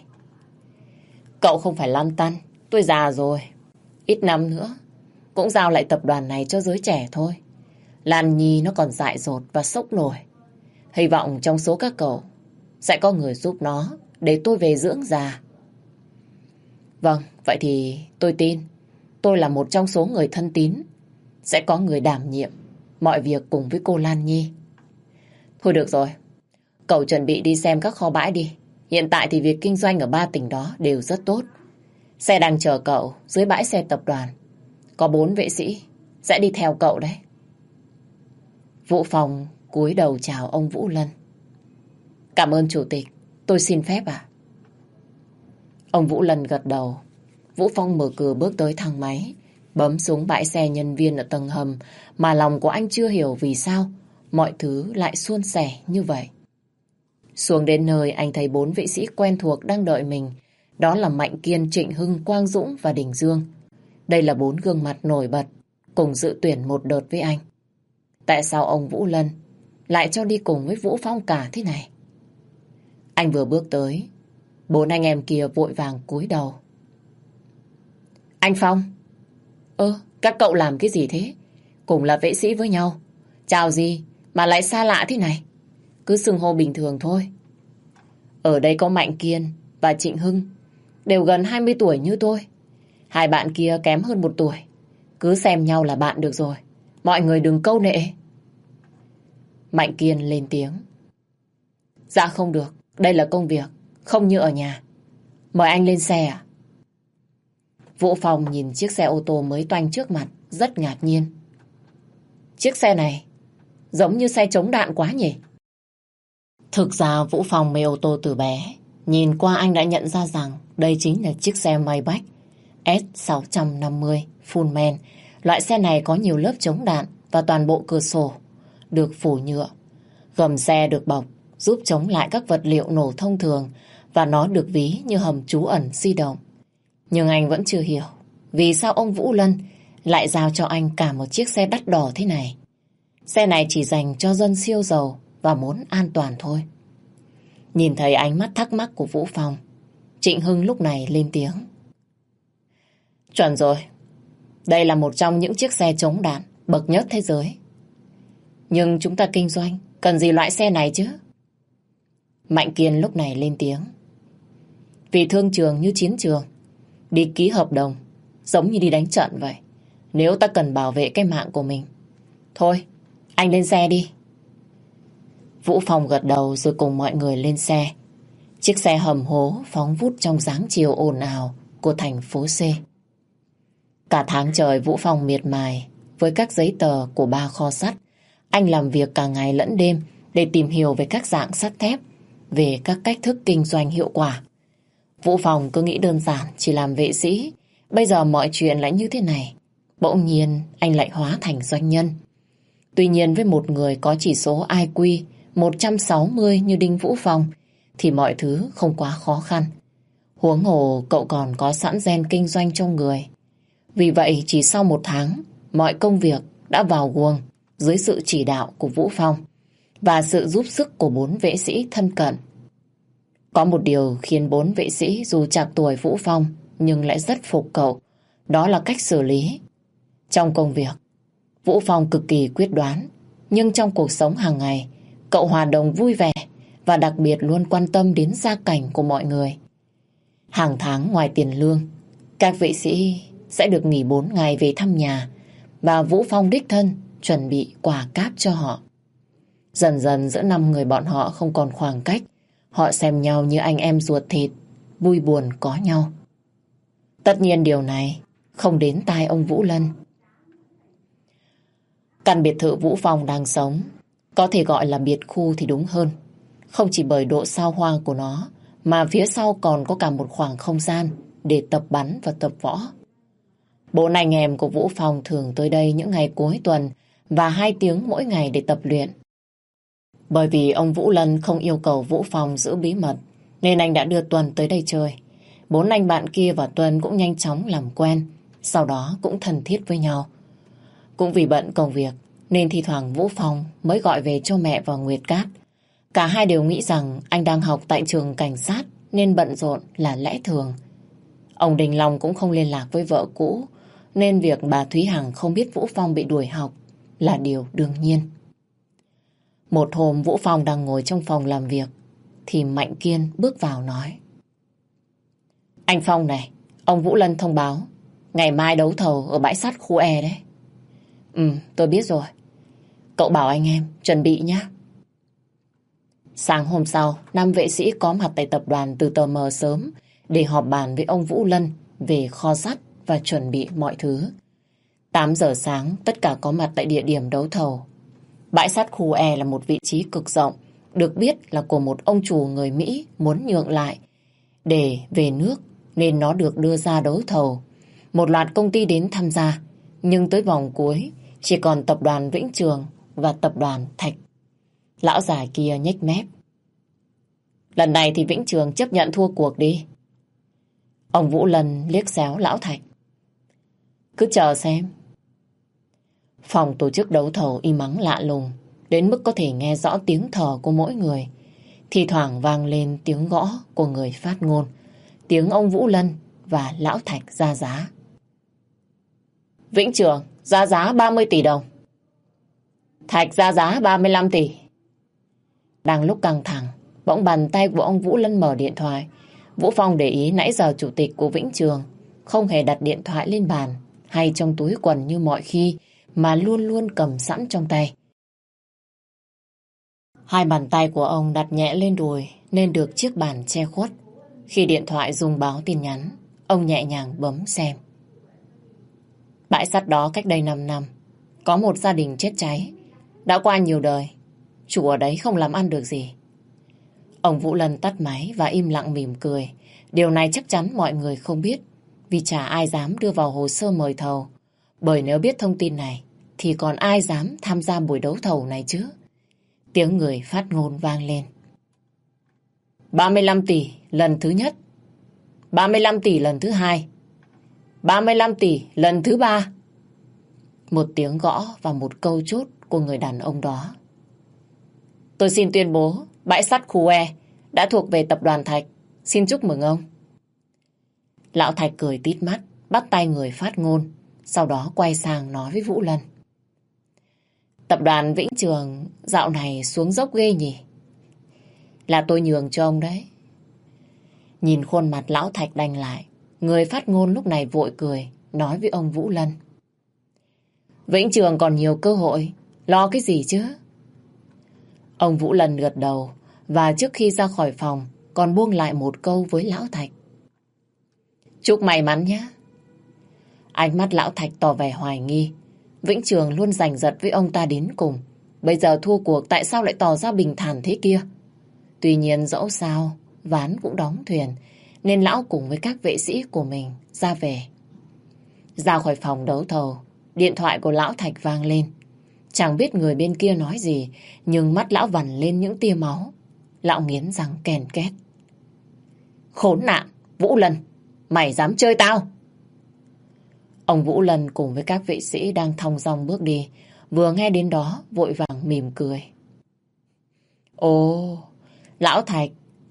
Cậu không phải lăn tăn, tôi già rồi. Ít năm nữa, cũng giao lại tập đoàn này cho giới trẻ thôi. Lan Nhi nó còn dại dột và sốc nổi. Hy vọng trong số các cậu sẽ có người giúp nó để tôi về dưỡng già. Vâng, vậy thì tôi tin tôi là một trong số người thân tín. Sẽ có người đảm nhiệm mọi việc cùng với cô Lan Nhi. Thôi được rồi, cậu chuẩn bị đi xem các kho bãi đi. Hiện tại thì việc kinh doanh ở 3 tỉnh đó đều rất tốt. Xe đang chờ cậu dưới bãi xe tập đoàn. Có 4 vệ sĩ sẽ đi theo cậu đấy. Vũ Phong cúi đầu chào ông Vũ Lân. Cảm ơn chủ tịch, tôi xin phép ạ. Ông Vũ Lân gật đầu. Vũ Phong mở cửa bước tới thang máy, bấm xuống bãi xe nhân viên ở tầng hầm, mà lòng của anh chưa hiểu vì sao mọi thứ lại suôn sẻ như vậy. Xuống đến nơi, anh thấy 4 vệ sĩ quen thuộc đang đợi mình. Đó là Mạnh Kiên, Trịnh Hưng, Quang Dũng và Đình Dương. Đây là 4 gương mặt nổi bật cùng dự tuyển một đợt với anh. Tại sao ông Vũ Lân lại cho đi cùng với Vũ Phong cả thế này? Anh vừa bước tới, 4 anh em kia vội vàng cúi đầu. Anh Phong? Các cậu làm cái gì thế? Cùng là vệ sĩ với nhau. Chào gì mà lại xa lạ thế này? Cứ xưng hô bình thường thôi. Ở đây có Mạnh Kiên và Trịnh Hưng, đều gần 20 tuổi như tôi. Hai bạn kia kém hơn 1 tuổi. Cứ xem nhau là bạn được rồi. Mọi người đừng câu nệ. Mạnh Kiên lên tiếng. Dạ không được, đây là công việc, không như ở nhà. Mời anh lên xe ạ. Vũ Phong nhìn chiếc xe ô tô mới toanh trước mặt, rất ngạc nhiên. Chiếc xe này giống như xe chống đạn quá nhỉ? Thực ra Vũ Phong mê ô tô từ bé. Nhìn qua anh đã nhận ra rằng đây chính là chiếc xe Maybach S650 Fullman. Loại xe này có nhiều lớp chống đạn và toàn bộ cửa sổ được phủ nhựa. Gầm xe được bọc giúp chống lại các vật liệu nổ thông thường, và nó được ví như hầm trú ẩn di động. Nhưng anh vẫn chưa hiểu vì sao ông Vũ Lân lại giao cho anh cả một chiếc xe đắt đỏ thế này. Xe này chỉ dành cho dân siêu giàu và muốn an toàn thôi. Nhìn thấy ánh mắt thắc mắc của Vũ Phong, Trịnh Hưng lúc này lên tiếng. Chuẩn rồi. Đây là một trong những chiếc xe chống đạn bậc nhất thế giới. Nhưng chúng ta kinh doanh, cần gì loại xe này chứ? Mạnh Kiên lúc này lên tiếng. Vì thương trường như chiến trường, đi ký hợp đồng giống như đi đánh trận vậy. Nếu ta cần bảo vệ cái mạng của mình, thôi, anh lên xe đi. Vũ Phong gật đầu rồi cùng mọi người lên xe. Chiếc xe hầm hố phóng vút trong dáng chiều ồn ào của thành phố C. Cả tháng trời Vũ Phong miệt mài với các giấy tờ của 3 kho sắt. Anh làm việc cả ngày lẫn đêm để tìm hiểu về các dạng sắt thép, về các cách thức kinh doanh hiệu quả. Vũ Phong cứ nghĩ đơn giản chỉ làm vệ sĩ. Bây giờ mọi chuyện lại như thế này. Bỗng nhiên anh lại hóa thành doanh nhân. Tuy nhiên với một người có chỉ số IQ 160 như Đinh Vũ Phong thì mọi thứ không quá khó khăn. Huống hồ cậu còn có sẵn gen kinh doanh trong người. Vì vậy chỉ sau 1 tháng, mọi công việc đã vào guồng dưới sự chỉ đạo của Vũ Phong và sự giúp sức của 4 vệ sĩ thân cận Có một điều khiến 4 vệ sĩ dù chạc tuổi Vũ Phong nhưng lại rất phục cậu. Đó là cách xử lý. Trong công việc, Vũ Phong cực kỳ quyết đoán. Nhưng trong cuộc sống hàng ngày, cậu hòa đồng vui vẻ và đặc biệt luôn quan tâm đến gia cảnh của mọi người. Hàng tháng ngoài tiền lương, các vệ sĩ sẽ được nghỉ 4 ngày về thăm nhà và Vũ Phong đích thân chuẩn bị quà cáp cho họ. Dần dần giữa 5 người bọn họ không còn khoảng cách. Họ xem nhau như anh em ruột thịt, vui buồn có nhau. Tất nhiên điều này không đến tai ông Vũ Lân. Căn biệt thự Vũ Phong đang sống, có thể gọi là biệt khu thì đúng hơn. Không chỉ bởi độ sao hoa của nó, mà phía sau còn có cả một khoảng không gian để tập bắn và tập võ. Bốn anh em của Vũ Phong thường tới đây những ngày cuối tuần và 2 tiếng mỗi ngày để tập luyện. Bởi vì ông Vũ Lân không yêu cầu Vũ Phong giữ bí mật, nên anh đã đưa Tuần tới đây chơi. 4 anh bạn kia và Tuần cũng nhanh chóng làm quen, sau đó cũng thân thiết với nhau. Cũng vì bận công việc, nên thi thoảng Vũ Phong mới gọi về cho mẹ và Nguyệt Cát. Cả hai đều nghĩ rằng anh đang học tại trường cảnh sát, nên bận rộn là lẽ thường. Ông Đình Long cũng không liên lạc với vợ cũ, nên việc bà Thúy Hằng không biết Vũ Phong bị đuổi học là điều đương nhiên. Một hôm Vũ Phong đang ngồi trong phòng làm việc, thì Mạnh Kiên bước vào nói: Anh Phong này, ông Vũ Lân thông báo ngày mai đấu thầu ở bãi sắt khu E đấy. Tôi biết rồi. Cậu bảo anh em chuẩn bị nhé. Sáng hôm sau, 5 vệ sĩ có mặt tại tập đoàn từ tờ mờ sớm để họp bàn với ông Vũ Lân về kho sắt và chuẩn bị mọi thứ. 8 giờ sáng, tất cả có mặt tại địa điểm đấu thầu. Bãi sắt khu E là một vị trí cực rộng, được biết là của một ông chủ người Mỹ muốn nhượng lại để về nước nên nó được đưa ra đấu thầu. Một loạt công ty đến tham gia, nhưng tới vòng cuối chỉ còn tập đoàn Vĩnh Trường và tập đoàn Thạch. Lão già kia nhếch mép: Lần này thì Vĩnh Trường chấp nhận thua cuộc đi. Ông Vũ Lân liếc xéo lão Thạch: Cứ chờ xem. Phòng tổ chức đấu thầu im ắng lạ lùng, đến mức có thể nghe rõ tiếng thở của mỗi người. Thì thoảng vang lên tiếng gõ của người phát ngôn, tiếng ông Vũ Lân và lão Thạch ra giá. Vĩnh Trường ra giá 30 tỷ đồng. Thạch ra giá 35 tỷ. Đang lúc căng thẳng, bỗng bàn tay của ông Vũ Lân mở điện thoại. Vũ Phong để ý nãy giờ chủ tịch của Vĩnh Trường không hề đặt điện thoại lên bàn hay trong túi quần như mọi khi, mà luôn luôn cầm sẵn trong tay. Hai bàn tay của ông đặt nhẹ lên đùi nên được chiếc bàn che khuất. Khi điện thoại rung báo tin nhắn, ông nhẹ nhàng bấm xem. Bãi sắt đó cách đây 5 năm, có một gia đình chết cháy. Đã qua nhiều đời, chủ ở đấy không làm ăn được gì. Ông Vũ Lân tắt máy và im lặng mỉm cười. Điều này chắc chắn mọi người không biết, vì chả ai dám đưa vào hồ sơ mời thầu. Bởi nếu biết thông tin này, thì còn ai dám tham gia buổi đấu thầu này chứ? Tiếng người phát ngôn vang lên. 35 tỷ lần thứ nhất, 35 tỷ lần thứ hai, 35 tỷ lần thứ ba. Một tiếng gõ và một câu chốt của người đàn ông đó. Tôi xin tuyên bố bãi sắt khu E đã thuộc về tập đoàn Thạch. Xin chúc mừng ông. Lão Thạch cười tít mắt, bắt tay người phát ngôn, sau đó quay sang nói với Vũ Lân. Tập đoàn Vĩnh Trường dạo này xuống dốc ghê nhỉ? Là tôi nhường cho ông đấy. Nhìn khuôn mặt lão Thạch đanh lại, người phát ngôn lúc này vội cười, nói với ông Vũ Lân. Vĩnh Trường còn nhiều cơ hội, lo cái gì chứ? Ông Vũ Lân gật đầu, và trước khi ra khỏi phòng, còn buông lại một câu với lão Thạch. Chúc may mắn nhé. Ánh mắt lão Thạch tỏ vẻ hoài nghi. Vĩnh Trường luôn giành giật với ông ta đến cùng. Bây giờ thua cuộc tại sao lại tỏ ra bình thản thế kia? Tuy nhiên dẫu sao, ván cũng đóng thuyền, nên lão cùng với các vệ sĩ của mình ra về. Ra khỏi phòng đấu thầu, điện thoại của lão Thạch vang lên. Chẳng biết người bên kia nói gì, nhưng mắt lão vằn lên những tia máu. Lão nghiến răng ken két. Khốn nạn, Vũ Lân, mày dám chơi tao? Ông Vũ Lân cùng với các vệ sĩ đang thong dong bước đi, vừa nghe đến đó vội vàng mỉm cười. Ồ, lão Thạch,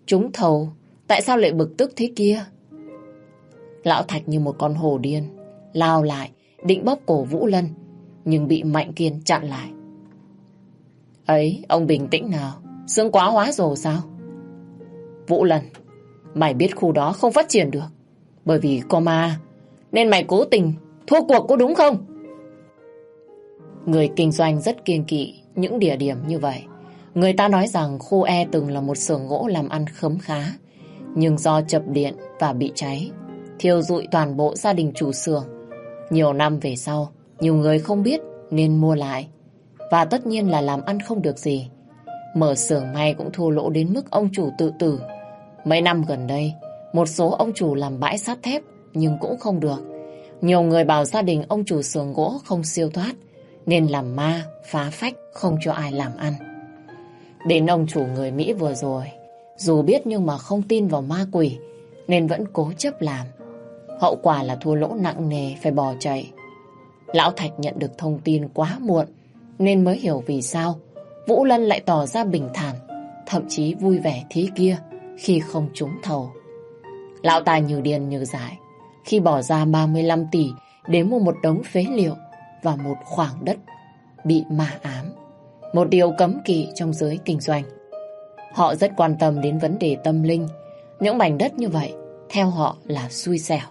trúng thầu, tại sao lại bực tức thế kia? Lão Thạch như một con hổ điên, lao lại, định bóp cổ Vũ Lân, nhưng bị Mạnh Kiên chặn lại. Ấy, ông bình tĩnh nào, sướng quá hóa rồi sao? Vũ Lân, mày biết khu đó không phát triển được, bởi vì có ma, nên mày cố tình thua cuộc có đúng không? Người kinh doanh rất kiêng kỵ những địa điểm như vậy. Người ta nói rằng khu E từng là một xưởng gỗ làm ăn khấm khá, nhưng do chập điện và bị cháy, thiêu rụi toàn bộ gia đình chủ xưởng. Nhiều năm về sau, nhiều người không biết nên mua lại, và tất nhiên là làm ăn không được gì. Mở xưởng may cũng thua lỗ đến mức ông chủ tự tử. Mấy năm gần đây, một số ông chủ làm bãi sắt thép nhưng cũng không được. Nhiều người bảo gia đình ông chủ xưởng gỗ không siêu thoát, nên làm ma, phá phách, không cho ai làm ăn. Đến ông chủ người Mỹ vừa rồi, dù biết nhưng mà không tin vào ma quỷ, nên vẫn cố chấp làm. Hậu quả là thua lỗ nặng nề, phải bỏ chạy. Lão Thạch nhận được thông tin quá muộn, nên mới hiểu vì sao Vũ Lân lại tỏ ra bình thản, thậm chí vui vẻ thế kia khi không trúng thầu. Lão ta như điên như dại khi bỏ ra 35 tỷ để mua một đống phế liệu và một khoảng đất bị ma ám. Một điều cấm kỵ trong giới kinh doanh. Họ rất quan tâm đến vấn đề tâm linh. Những mảnh đất như vậy theo họ là xui xẻo.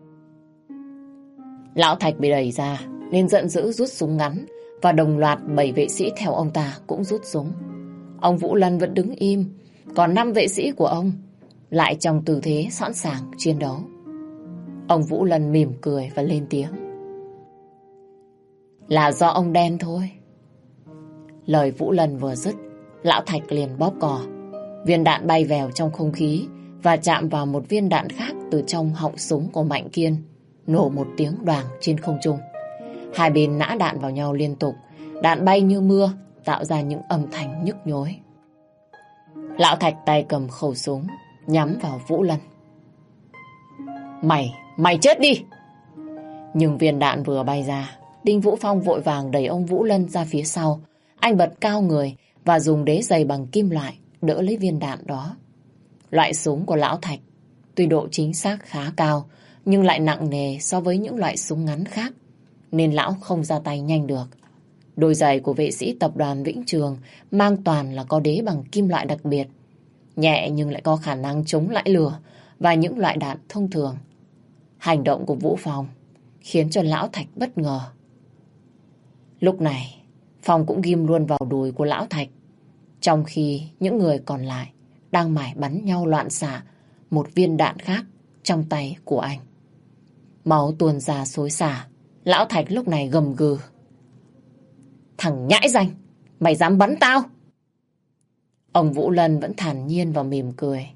Lão Thạch bị đẩy ra nên giận dữ rút súng ngắn, và đồng loạt 7 vệ sĩ theo ông ta cũng rút súng. Ông Vũ Lân vẫn đứng im, còn 5 vệ sĩ của ông lại trong tư thế sẵn sàng chiến đấu. Ông Vũ Lân mỉm cười và lên tiếng. Là do ông đen thôi. Lời Vũ Lân vừa dứt, Lão Thạch liền bóp cò. Viên đạn bay vèo trong không khí và chạm vào một viên đạn khác từ trong họng súng của Mạnh Kiên, nổ một tiếng đoàng trên không trung. Hai bên nã đạn vào nhau liên tục, đạn bay như mưa, tạo ra những âm thanh nhức nhối. Lão Thạch tay cầm khẩu súng, nhắm vào Vũ Lân. Mày chết đi! Nhưng viên đạn vừa bay ra, Đinh Vũ Phong vội vàng đẩy ông Vũ Lân ra phía sau. Anh bật cao người và dùng đế giày bằng kim loại đỡ lấy viên đạn đó. Loại súng của Lão Thạch tuy độ chính xác khá cao, nhưng lại nặng nề so với những loại súng ngắn khác, nên lão không ra tay nhanh được. Đôi giày của vệ sĩ tập đoàn Vĩnh Trường mang toàn là có đế bằng kim loại đặc biệt, nhẹ nhưng lại có khả năng chống lại lửa và những loại đạn thông thường. Hành động của Vũ Phong khiến cho Lão Thạch bất ngờ. Lúc này, Phong cũng ghim luôn vào đùi của Lão Thạch, trong khi những người còn lại đang mải bắn nhau loạn xạ một viên đạn khác trong tay của anh. Máu tuôn ra xối xả. Lão Thạch lúc này gầm gừ. Thằng nhãi ranh, mày dám bắn tao? Ông Vũ Lân vẫn thản nhiên và mỉm cười.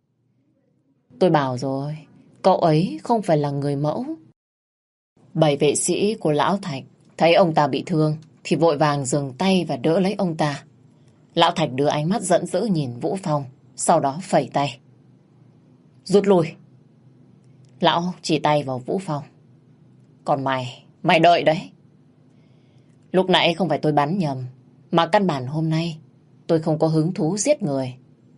Tôi bảo rồi, cậu ấy không phải là người mẫu. 7 vệ sĩ của Lão Thạch thấy ông ta bị thương thì vội vàng dừng tay và đỡ lấy ông ta. Lão Thạch đưa ánh mắt giận dữ nhìn Vũ Phong, sau đó phẩy tay. Rút lui. Lão chỉ tay vào Vũ Phong. Còn mày đợi đấy. Lúc nãy không phải tôi bắn nhầm, mà căn bản hôm nay tôi không có hứng thú giết người.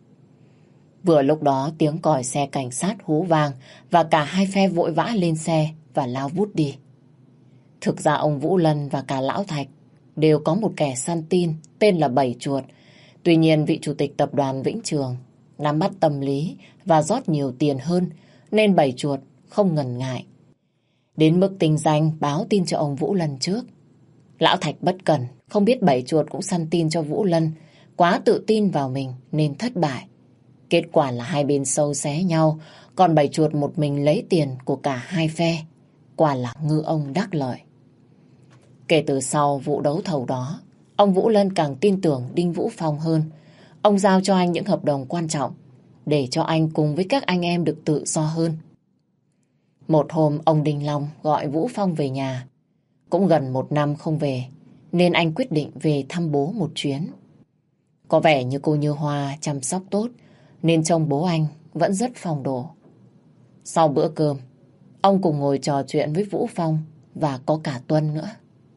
Vừa lúc đó tiếng còi xe cảnh sát hú vang và cả hai phe vội vã lên xe và lao vút đi. Thực ra ông Vũ Lân và cả Lão Thạch đều có một kẻ săn tin tên là Bảy Chuột. Tuy nhiên vị chủ tịch tập đoàn Vĩnh Trường nắm bắt tâm lý và rót nhiều tiền hơn, nên Bảy Chuột không ngần ngại đến mức tinh danh báo tin cho ông Vũ Lân trước. Lão Thạch bất cẩn, không biết Bảy Chuột cũng săn tin cho Vũ Lân, quá tự tin vào mình nên thất bại. Kết quả là hai bên sâu xé nhau, còn Bảy Chuột một mình lấy tiền của cả hai phe. Quả là ngư ông đắc lợi. Kể từ sau vụ đấu thầu đó, ông Vũ Lân càng tin tưởng Đinh Vũ Phong hơn. Ông giao cho anh những hợp đồng quan trọng để cho anh cùng với các anh em được tự do hơn. Một hôm ông Đinh Long gọi Vũ Phong về nhà. Cũng gần 1 năm không về, nên anh quyết định về thăm bố một chuyến. Có vẻ như cô Như Hoa chăm sóc tốt, nên trông bố anh vẫn rất phong độ. Sau bữa cơm, ông cùng ngồi trò chuyện với Vũ Phong và có cả Tuân nữa.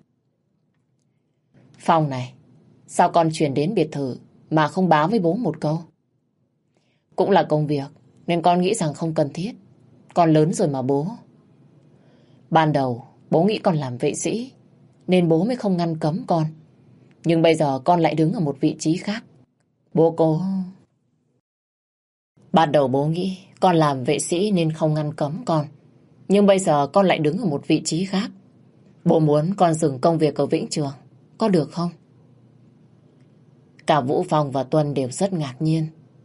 Phong này, sao con chuyển đến biệt thự mà không báo với bố một câu? Cũng là công việc, nên con nghĩ rằng không cần thiết. Con lớn rồi mà bố. Ban đầu, bố nghĩ con làm vệ sĩ, nên bố mới không ngăn cấm con. Nhưng bây giờ con lại đứng ở một vị trí khác. Bố cố... Ban đầu bố nghĩ con làm vệ sĩ nên không ngăn cấm con. Nhưng bây giờ con lại đứng ở một vị trí khác. Bố muốn con dừng công việc ở Vĩnh Trường. Có được không? Cả Vũ Phong và Tuân đều rất ngạc nhiên.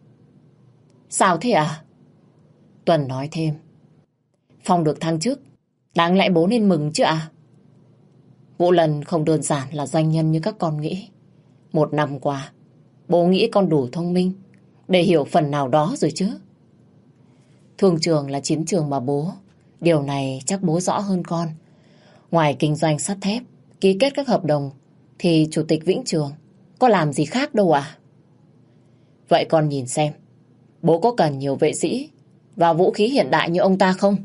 Sao thế à? Tuân nói thêm. Phong được thăng chức, đáng lẽ bố nên mừng chứ ạ? Vũ Lân không đơn giản là doanh nhân như các con nghĩ. 1 năm qua, bố nghĩ con đủ thông minh để hiểu phần nào đó rồi chứ. Thương trường là chiến trường mà bố. Điều này chắc bố rõ hơn con. Ngoài kinh doanh sắt thép, ký kết các hợp đồng, thì Chủ tịch Vĩnh Trường có làm gì khác đâu à? Vậy con nhìn xem, bố có cần nhiều vệ sĩ và vũ khí hiện đại như ông ta không?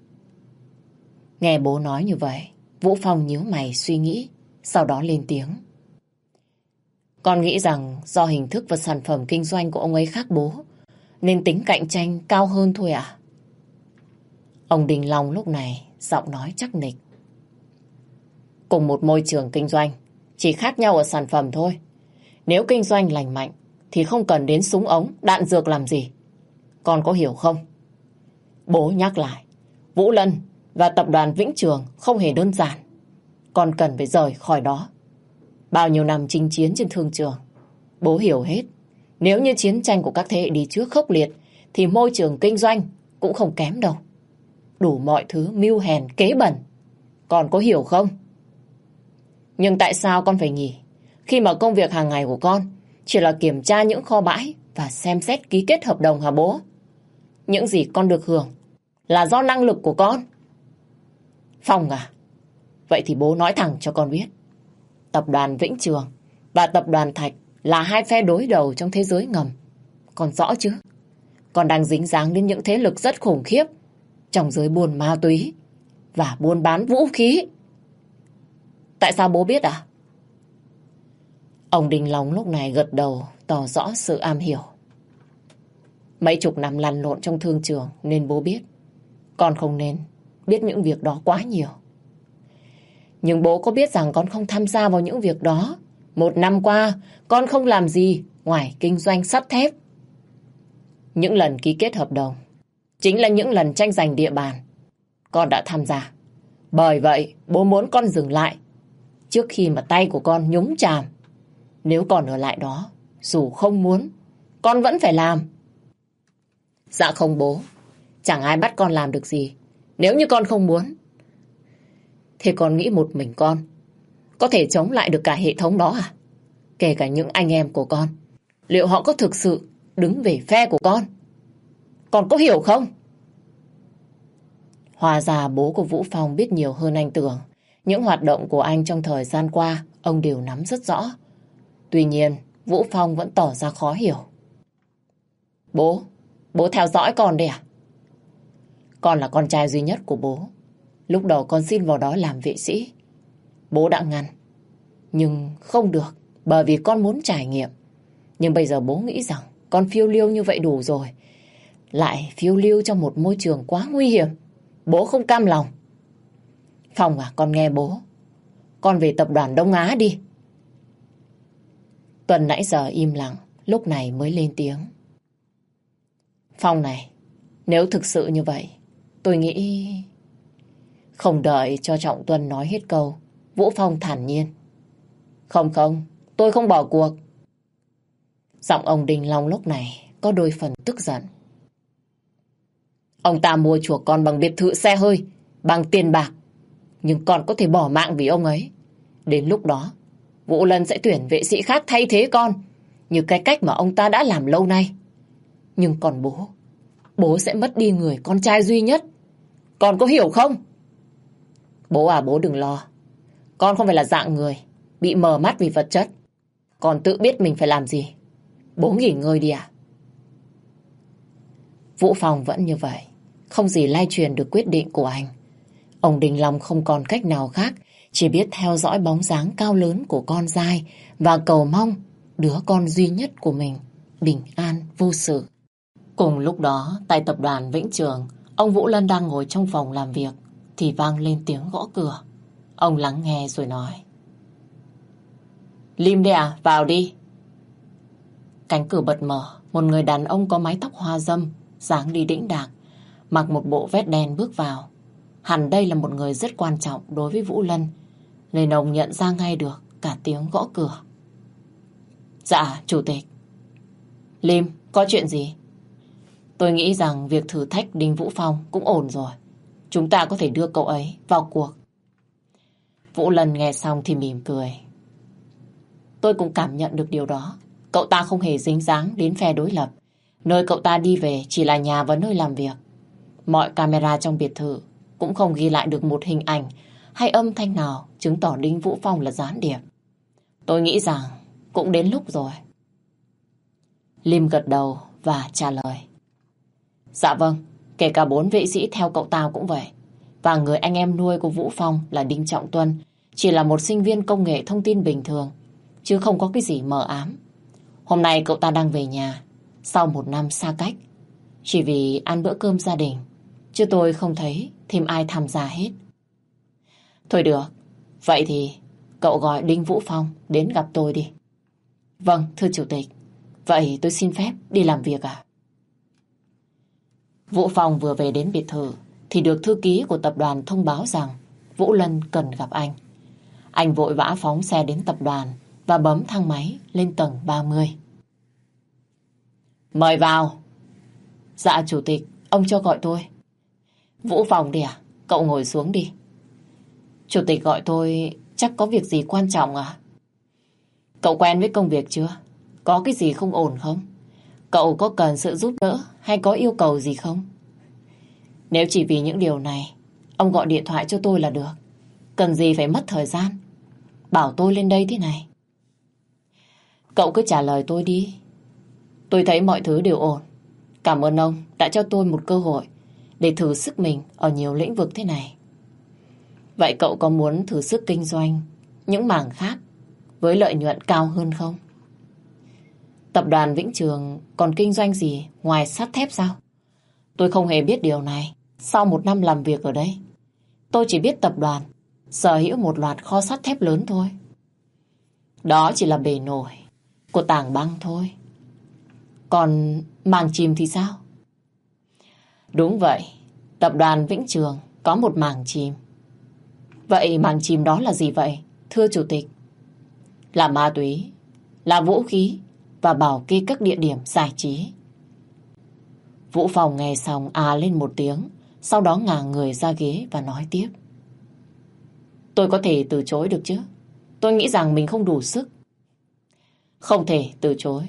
Nghe bố nói như vậy, Vũ Phong nhíu mày suy nghĩ, sau đó lên tiếng. Con nghĩ rằng do hình thức và sản phẩm kinh doanh của ông ấy khác bố, nên tính cạnh tranh cao hơn thôi à? Ông Đình Long lúc này giọng nói chắc nịch. Cùng một môi trường kinh doanh, chỉ khác nhau ở sản phẩm thôi. Nếu kinh doanh lành mạnh, thì không cần đến súng ống, đạn dược làm gì. Con có hiểu không? Bố nhắc lại, Vũ Lân và tập đoàn Vĩnh Trường không hề đơn giản. Con cần phải rời khỏi đó. Bao nhiêu năm chinh chiến trên thương trường, bố hiểu hết. Nếu như chiến tranh của các thế hệ đi trước khốc liệt, thì môi trường kinh doanh cũng không kém đâu. Đủ mọi thứ mưu hèn kế bẩn. Con có hiểu không? Nhưng tại sao con phải nghỉ, khi mà công việc hàng ngày của con chỉ là kiểm tra những kho bãi và xem xét ký kết hợp đồng hả bố? Những gì con được hưởng là do năng lực của con. Phong à, vậy thì bố nói thẳng cho con biết. Tập đoàn Vĩnh Trường và tập đoàn Thạch là hai phe đối đầu trong thế giới ngầm. Con rõ chứ? Con đang dính dáng đến những thế lực rất khủng khiếp trong giới buôn ma túy và buôn bán vũ khí. Tại sao bố biết à? Ông Đình Long lúc này gật đầu tỏ rõ sự am hiểu. Mấy chục năm lăn lộn trong thương trường nên bố biết. Con không nên biết những việc đó quá nhiều. Nhưng bố có biết rằng con không tham gia vào những việc đó. 1 năm qua, con không làm gì ngoài kinh doanh sắt thép. Những lần ký kết hợp đồng chính là những lần tranh giành địa bàn con đã tham gia. Bởi vậy, bố muốn con dừng lại trước khi mà tay của con nhúng chàm. Nếu còn ở lại đó, dù không muốn, con vẫn phải làm. Dạ không bố, chẳng ai bắt con làm được gì. Nếu như con không muốn, thì con nghĩ một mình con có thể chống lại được cả hệ thống đó à? Kể cả những anh em của con, liệu họ có thực sự đứng về phe của con? Con có hiểu không? Hóa ra bố của Vũ Phong biết nhiều hơn anh tưởng. Những hoạt động của anh trong thời gian qua, ông đều nắm rất rõ. Tuy nhiên, Vũ Phong vẫn tỏ ra khó hiểu. Bố theo dõi con đây à? Con là con trai duy nhất của bố. Lúc đầu con xin vào đó làm vệ sĩ. Bố đã ngăn. Nhưng không được, bởi vì con muốn trải nghiệm. Nhưng bây giờ bố nghĩ rằng con phiêu lưu như vậy đủ rồi. Lại phiêu lưu trong một môi trường quá nguy hiểm. Bố không cam lòng. Phong à, con nghe bố. Con về tập đoàn Đông Á đi. Tuần nãy giờ im lặng, lúc này mới lên tiếng. Phong này, nếu thực sự như vậy, tôi nghĩ... Không đợi cho Trọng Tuân nói hết câu, Vũ Phong thản nhiên. Không, tôi không bỏ cuộc. Giọng ông Đình Long lúc này có đôi phần tức giận. Ông ta mua chuộc con bằng biệt thự xe hơi, bằng tiền bạc. Nhưng con có thể bỏ mạng vì ông ấy. Đến lúc đó, Vũ Lân sẽ tuyển vệ sĩ khác thay thế con, như cái cách mà ông ta đã làm lâu nay. Nhưng còn bố sẽ mất đi người con trai duy nhất. Con có hiểu không? Bố à, bố đừng lo. Con không phải là dạng người bị mờ mắt vì vật chất. Con tự biết mình phải làm gì. Bố nghỉ ngơi đi à? Vũ Phong vẫn như vậy, không gì lay truyền được quyết định của anh. Ông Đình Long không còn cách nào khác, chỉ biết theo dõi bóng dáng cao lớn của con dai và cầu mong đứa con duy nhất của mình bình an vô sự. Cùng lúc đó, tại tập đoàn Vĩnh Trường, ông Vũ Lân đang ngồi trong phòng làm việc, thì vang lên tiếng gõ cửa. Ông lắng nghe rồi nói. Lim đây à, vào đi. Cánh cửa bật mở, một người đàn ông có mái tóc hoa râm, dáng đi đĩnh đạc, mặc một bộ vest đen bước vào. Hẳn đây là một người rất quan trọng đối với Vũ Lân, nên ông nhận ra ngay được cả tiếng gõ cửa. Dạ, chủ tịch. Lim, có chuyện gì? Tôi nghĩ rằng việc thử thách Đinh Vũ Phong cũng ổn rồi. Chúng ta có thể đưa cậu ấy vào cuộc. Vũ Lân nghe xong thì mỉm cười. Tôi cũng cảm nhận được điều đó. Cậu ta không hề dính dáng đến phe đối lập. Nơi cậu ta đi về chỉ là nhà và nơi làm việc. Mọi camera trong biệt thự cũng không ghi lại được một hình ảnh hay âm thanh nào chứng tỏ Đinh Vũ Phong là gián điệp. Tôi nghĩ rằng cũng đến lúc rồi. Lim gật đầu và trả lời. Dạ vâng, kể cả 4 vệ sĩ theo cậu ta cũng vậy. Và người anh em nuôi của Vũ Phong là Đinh Trọng Tuân chỉ là một sinh viên công nghệ thông tin bình thường, chứ không có cái gì mờ ám. Hôm nay cậu ta đang về nhà sau 1 năm xa cách, chỉ vì ăn bữa cơm gia đình, chứ tôi không thấy thêm ai tham gia hết. Thôi được, vậy thì cậu gọi Đinh Vũ Phong đến gặp tôi đi. Vâng, thưa chủ tịch. Vậy tôi xin phép đi làm việc ạ. Vũ Phong vừa về đến biệt thự thì được thư ký của tập đoàn thông báo rằng Vũ Lân cần gặp anh. Anh vội vã phóng xe đến tập đoàn và bấm thang máy lên tầng 30. Mời vào. Dạ chủ tịch, ông cho gọi tôi. Vũ Phong đi à? Cậu ngồi xuống đi. Chủ tịch gọi tôi chắc có việc gì quan trọng à? Cậu quen với công việc chưa? Có cái gì không ổn không? Cậu có cần sự giúp đỡ hay có yêu cầu gì không? Nếu chỉ vì những điều này, ông gọi điện thoại cho tôi là được. Cần gì phải mất thời gian bảo tôi lên đây thế này. Cậu cứ trả lời tôi đi. Tôi thấy mọi thứ đều ổn. Cảm ơn ông đã cho tôi một cơ hội để thử sức mình ở nhiều lĩnh vực thế này. Vậy cậu có muốn thử sức kinh doanh những mảng khác với lợi nhuận cao hơn không? Tập đoàn Vĩnh Trường còn kinh doanh gì ngoài sắt thép sao? Tôi không hề biết điều này sau 1 năm làm việc ở đây. Tôi chỉ biết tập đoàn sở hữu một loạt kho sắt thép lớn thôi. Đó chỉ là bề nổi của tảng băng thôi. Còn mảng chìm thì sao? Đúng vậy, tập đoàn Vĩnh Trường có một mảng chìm. Vậy mảng chìm đó là gì vậy, thưa chủ tịch? Là ma túy, là vũ khí và bảo kê các địa điểm giải trí. Vũ Phong nghe xong lên một tiếng, sau đó ngả người ra ghế và nói tiếp. Tôi có thể từ chối được chứ? Tôi nghĩ rằng mình không đủ sức. Không thể từ chối.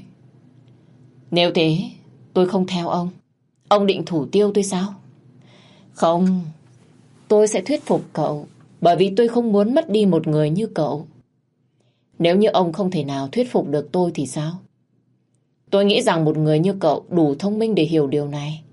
Nếu thế, tôi không theo ông. Ông định thủ tiêu tôi sao? Không, tôi sẽ thuyết phục cậu, bởi vì tôi không muốn mất đi một người như cậu. Nếu như ông không thể nào thuyết phục được tôi thì sao? Tôi nghĩ rằng một người như cậu đủ thông minh để hiểu điều này.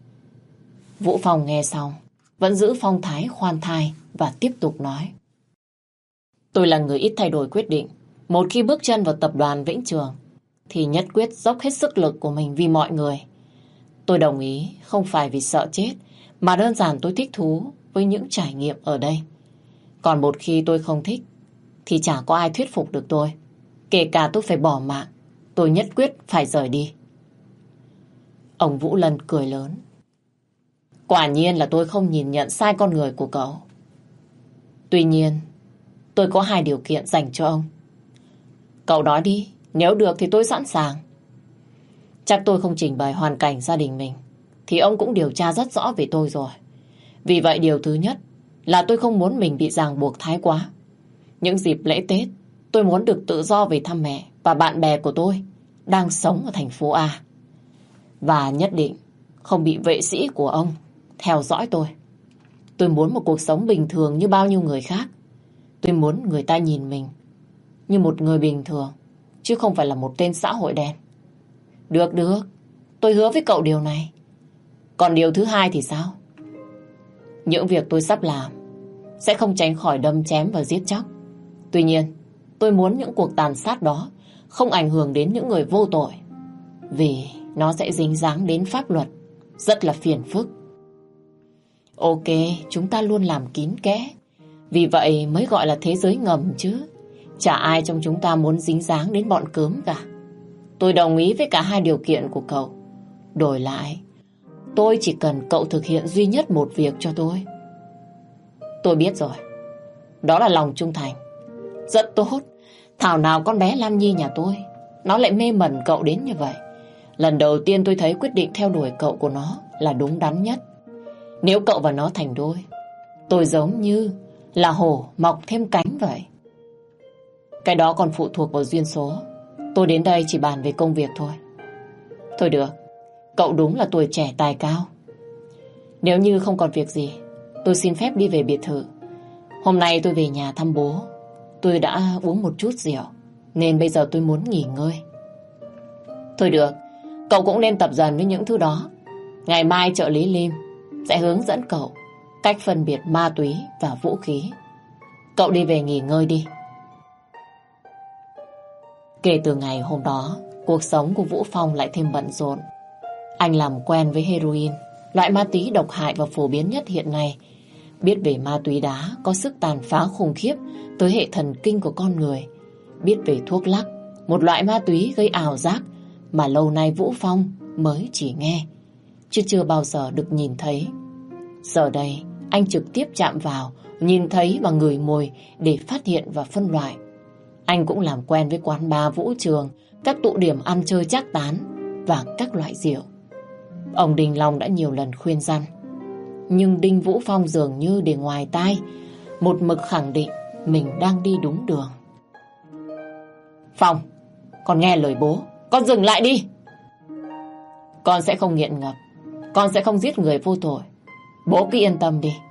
Vũ Phong nghe xong, vẫn giữ phong thái khoan thai và tiếp tục nói. Tôi là người ít thay đổi quyết định. Một khi bước chân vào tập đoàn Vĩnh Trường, thì nhất quyết dốc hết sức lực của mình vì mọi người. Tôi đồng ý không phải vì sợ chết, mà đơn giản tôi thích thú với những trải nghiệm ở đây. Còn một khi tôi không thích, thì chả có ai thuyết phục được tôi. Kể cả tôi phải bỏ mạng, tôi nhất quyết phải rời đi. Ông Vũ Lân cười lớn. Quả nhiên là tôi không nhìn nhận sai con người của cậu. Tuy nhiên, tôi có 2 điều kiện dành cho ông. Cậu nói đi, nếu được thì tôi sẵn sàng. Chắc tôi không trình bày hoàn cảnh gia đình mình, thì ông cũng điều tra rất rõ về tôi rồi. Vì vậy điều thứ nhất là tôi không muốn mình bị ràng buộc thái quá. Những dịp lễ Tết, tôi muốn được tự do về thăm mẹ và bạn bè của tôi đang sống ở thành phố A. Và nhất định không bị vệ sĩ của ông theo dõi tôi. Tôi muốn một cuộc sống bình thường như bao nhiêu người khác. Tôi muốn người ta nhìn mình như một người bình thường, chứ không phải là một tên xã hội đen. Được, tôi hứa với cậu điều này. Còn điều thứ 2 thì sao? Những việc tôi sắp làm sẽ không tránh khỏi đâm chém và giết chóc. Tuy nhiên, tôi muốn những cuộc tàn sát đó không ảnh hưởng đến những người vô tội. Vì nó sẽ dính dáng đến pháp luật, rất là phiền phức. Ok, chúng ta luôn làm kín kẽ. Vì vậy mới gọi là thế giới ngầm chứ. Chả ai trong chúng ta muốn dính dáng đến bọn cớm cả. Tôi đồng ý với cả hai điều kiện của cậu. Đổi lại, tôi chỉ cần cậu thực hiện duy nhất một việc cho tôi. Tôi biết rồi. Đó là lòng trung thành. Rất tốt. Thảo nào con bé Lam Nhi nhà tôi, nó lại mê mẩn cậu đến như vậy. Lần đầu tiên tôi thấy quyết định theo đuổi cậu của nó là đúng đắn nhất. Nếu cậu và nó thành đôi, tôi giống như là hổ mọc thêm cánh vậy. Cái đó còn phụ thuộc vào duyên số. Tôi đến đây chỉ bàn về công việc thôi. Thôi được, cậu đúng là tuổi trẻ tài cao. Nếu như không còn việc gì, tôi xin phép đi về biệt thự. Hôm nay tôi về nhà thăm bố. Tôi đã uống một chút rượu, nên bây giờ tôi muốn nghỉ ngơi. Thôi được, cậu cũng nên tập dần với những thứ đó. Ngày mai trợ lý Lim sẽ hướng dẫn cậu cách phân biệt ma túy và vũ khí. Cậu đi về nghỉ ngơi đi. Kể từ ngày hôm đó, cuộc sống của Vũ Phong lại thêm bận rộn. Anh làm quen với heroin, loại ma túy độc hại và phổ biến nhất hiện nay. Biết về ma túy đá có sức tàn phá khủng khiếp tới hệ thần kinh của con người. Biết về thuốc lắc, một loại ma túy gây ảo giác mà lâu nay Vũ Phong mới chỉ nghe, chứ chưa bao giờ được nhìn thấy. Giờ đây, anh trực tiếp chạm vào, nhìn thấy và ngửi mùi để phát hiện và phân loại. Anh cũng làm quen với quán bar, vũ trường, các tụ điểm ăn chơi trác tán và các loại rượu. Ông Đình Long đã nhiều lần khuyên răn, nhưng Đinh Vũ Phong dường như để ngoài tai, một mực khẳng định mình đang đi đúng đường. Phong, con nghe lời bố, con dừng lại đi. Con sẽ không nghiện ngập, con sẽ không giết người vô tội. Bố cứ yên tâm đi.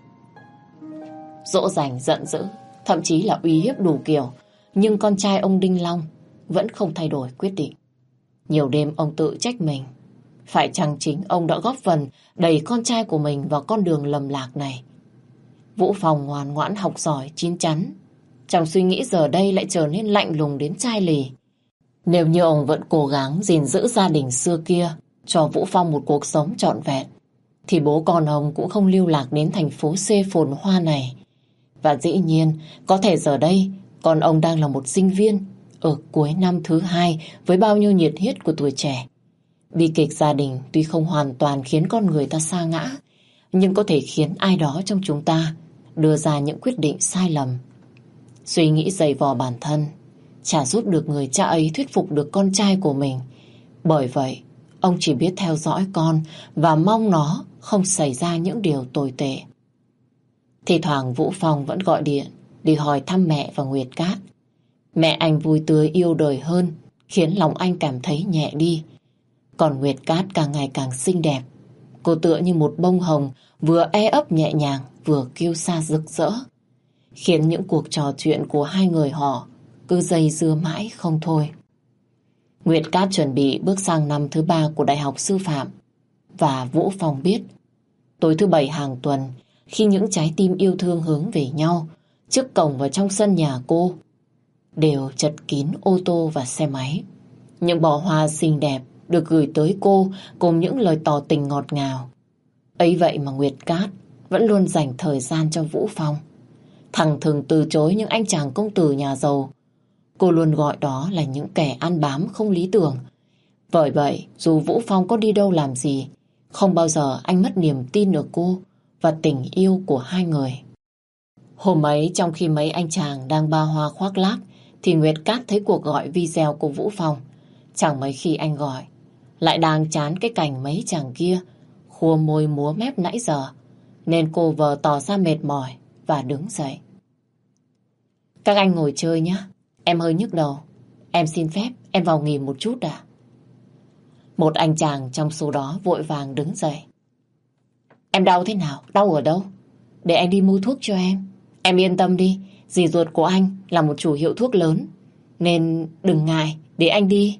Dỗ dành, giận dữ, thậm chí là uy hiếp đủ kiểu, nhưng con trai ông Đinh Long vẫn không thay đổi quyết định. Nhiều đêm ông tự trách mình. Phải chăng chính ông đã góp phần đẩy con trai của mình vào con đường lầm lạc này? Vũ Phong ngoan ngoãn học giỏi, chín chắn. Trong suy nghĩ giờ đây lại trở nên lạnh lùng đến chai lì. Nếu như ông vẫn cố gắng gìn giữ gia đình xưa kia, cho Vũ Phong một cuộc sống trọn vẹn, thì bố con ông cũng không lưu lạc đến thành phố C phồn hoa này. Và dĩ nhiên, có thể giờ đây, con ông đang là một sinh viên ở cuối năm thứ 2 với bao nhiêu nhiệt huyết của tuổi trẻ. Bi kịch gia đình tuy không hoàn toàn khiến con người ta sa ngã, nhưng có thể khiến ai đó trong chúng ta đưa ra những quyết định sai lầm. Suy nghĩ dày vò bản thân chả giúp được người cha ấy thuyết phục được con trai của mình. Bởi vậy, ông chỉ biết theo dõi con và mong nó không xảy ra những điều tồi tệ. Thì thoảng Vũ Phong vẫn gọi điện để hỏi thăm mẹ và Nguyệt Cát. Mẹ anh vui tươi yêu đời hơn, khiến lòng anh cảm thấy nhẹ đi. Còn Nguyệt Cát càng ngày càng xinh đẹp. Cô tựa như một bông hồng, vừa e ấp nhẹ nhàng, vừa kiêu sa rực rỡ, khiến những cuộc trò chuyện của hai người họ cứ dây dưa mãi không thôi. Nguyệt Cát chuẩn bị bước sang năm thứ 3 của Đại học Sư phạm. Và Vũ Phong biết, tối thứ 7 hàng tuần, khi những trái tim yêu thương hướng về nhau, trước cổng và trong sân nhà cô đều chật kín ô tô và xe máy. Những bó hoa xinh đẹp được gửi tới cô cùng những lời tỏ tình ngọt ngào. Ấy vậy mà Nguyệt Cát vẫn luôn dành thời gian cho Vũ Phong. Thẳng thừng từ chối những anh chàng công tử nhà giàu. Cô luôn gọi đó là những kẻ ăn bám không lý tưởng. Bởi vậy, dù Vũ Phong có đi đâu làm gì, không bao giờ anh mất niềm tin ở cô và tình yêu của hai người. Hôm ấy, trong khi mấy anh chàng đang ba hoa khoác lác, thì Nguyệt Cát thấy cuộc gọi video của Vũ Phong. Chẳng mấy khi anh gọi, lại đang chán cái cảnh mấy chàng kia khua môi múa mép nãy giờ, nên cô vờ tỏ ra mệt mỏi và đứng dậy. Các anh ngồi chơi nhé, em hơi nhức đầu. Em xin phép em vào nghỉ một chút đã. Một anh chàng trong số đó vội vàng đứng dậy. Em đau thế nào? Đau ở đâu? Để anh đi mua thuốc cho em. Em yên tâm đi, dì ruột của anh là một chủ hiệu thuốc lớn, nên đừng ngại, để anh đi.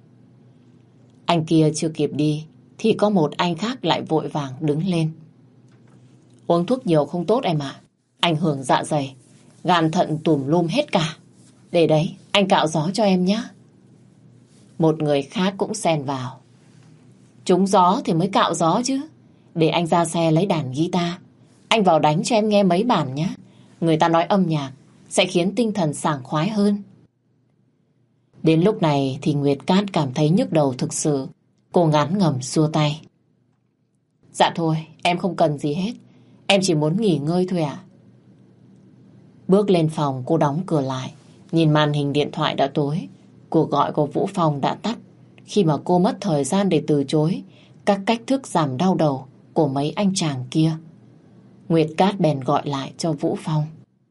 Anh kia chưa kịp đi thì có một anh khác lại vội vàng đứng lên. Uống thuốc nhiều không tốt em ạ, ảnh hưởng dạ dày, gan thận tùm lum hết cả. Để đấy, anh cạo gió cho em nhé. một người khác cũng xen vào. Trúng gió thì mới cạo gió chứ. Để anh ra xe lấy đàn guitar. Anh vào đánh cho em nghe mấy bản nhé. Người ta nói âm nhạc sẽ khiến tinh thần sảng khoái hơn. Đến lúc này thì Nguyệt Cát cảm thấy nhức đầu thực sự. Cô ngán ngẩm xua tay. Dạ thôi, em không cần gì hết. Em chỉ muốn nghỉ ngơi thôi ạ. Bước lên phòng cô đóng cửa lại. Nhìn màn hình điện thoại đã tối. Cuộc gọi của Vũ Phong đã tắt. Khi mà cô mất thời gian để từ chối các cách thức giảm đau đầu của mấy anh chàng kia. Nguyệt Cát bèn gọi lại cho Vũ Phong.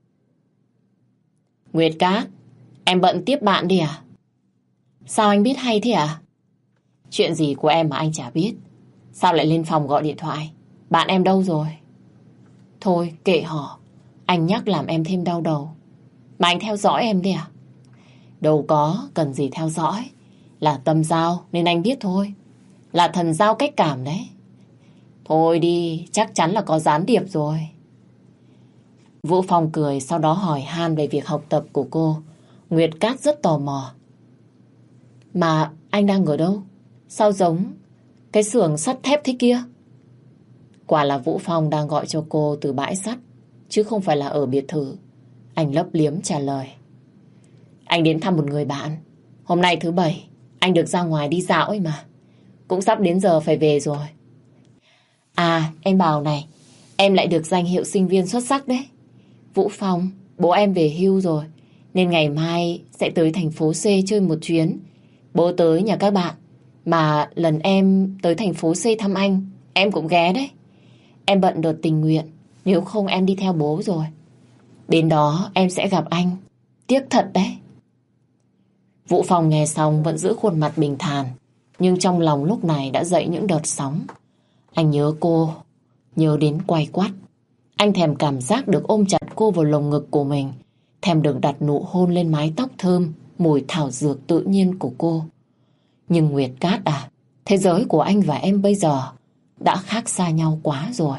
Nguyệt Cát, em bận tiếp bạn đi à? Sao anh biết hay thế à? Chuyện gì của em mà anh chả biết. Sao lại lên phòng gọi điện thoại? Bạn em đâu rồi? Thôi kệ họ. Anh nhắc làm em thêm đau đầu. Mà anh theo dõi em đi à? Đâu có, cần gì theo dõi. Là tâm giao nên anh biết thôi. Là thần giao cách cảm đấy. Thôi đi, chắc chắn là có gián điệp rồi. Vũ Phong cười, sau đó hỏi han về việc học tập của cô. Nguyệt Cát rất tò mò. Mà anh đang ở đâu? Sao giống cái xưởng sắt thép thế kia? Quả là Vũ Phong đang gọi cho cô từ bãi sắt, chứ không phải là ở biệt thự. Anh lấp liếm trả lời. Anh đến thăm một người bạn. Hôm nay thứ Bảy, anh được ra ngoài đi dạo ấy mà. Cũng sắp đến giờ phải về rồi. À, em bảo này, em lại được danh hiệu sinh viên xuất sắc đấy. Vũ Phong, bố em về hưu rồi, nên ngày mai sẽ tới thành phố C chơi một chuyến. Bố tới nhà các bạn, mà lần em tới thành phố C thăm anh, em cũng ghé đấy. Em bận đợt tình nguyện, nếu không em đi theo bố rồi. Đến đó em sẽ gặp anh. Tiếc thật đấy. Vũ Phong nghe xong vẫn giữ khuôn mặt bình thản, nhưng trong lòng lúc này đã dậy những đợt sóng. Anh nhớ cô, nhớ đến quay quắt. Anh thèm cảm giác được ôm chặt cô vào lồng ngực của mình, thèm được đặt nụ hôn lên mái tóc thơm, mùi thảo dược tự nhiên của cô. Nhưng Nguyệt Cát à, thế giới của anh và em bây giờ đã khác xa nhau quá rồi.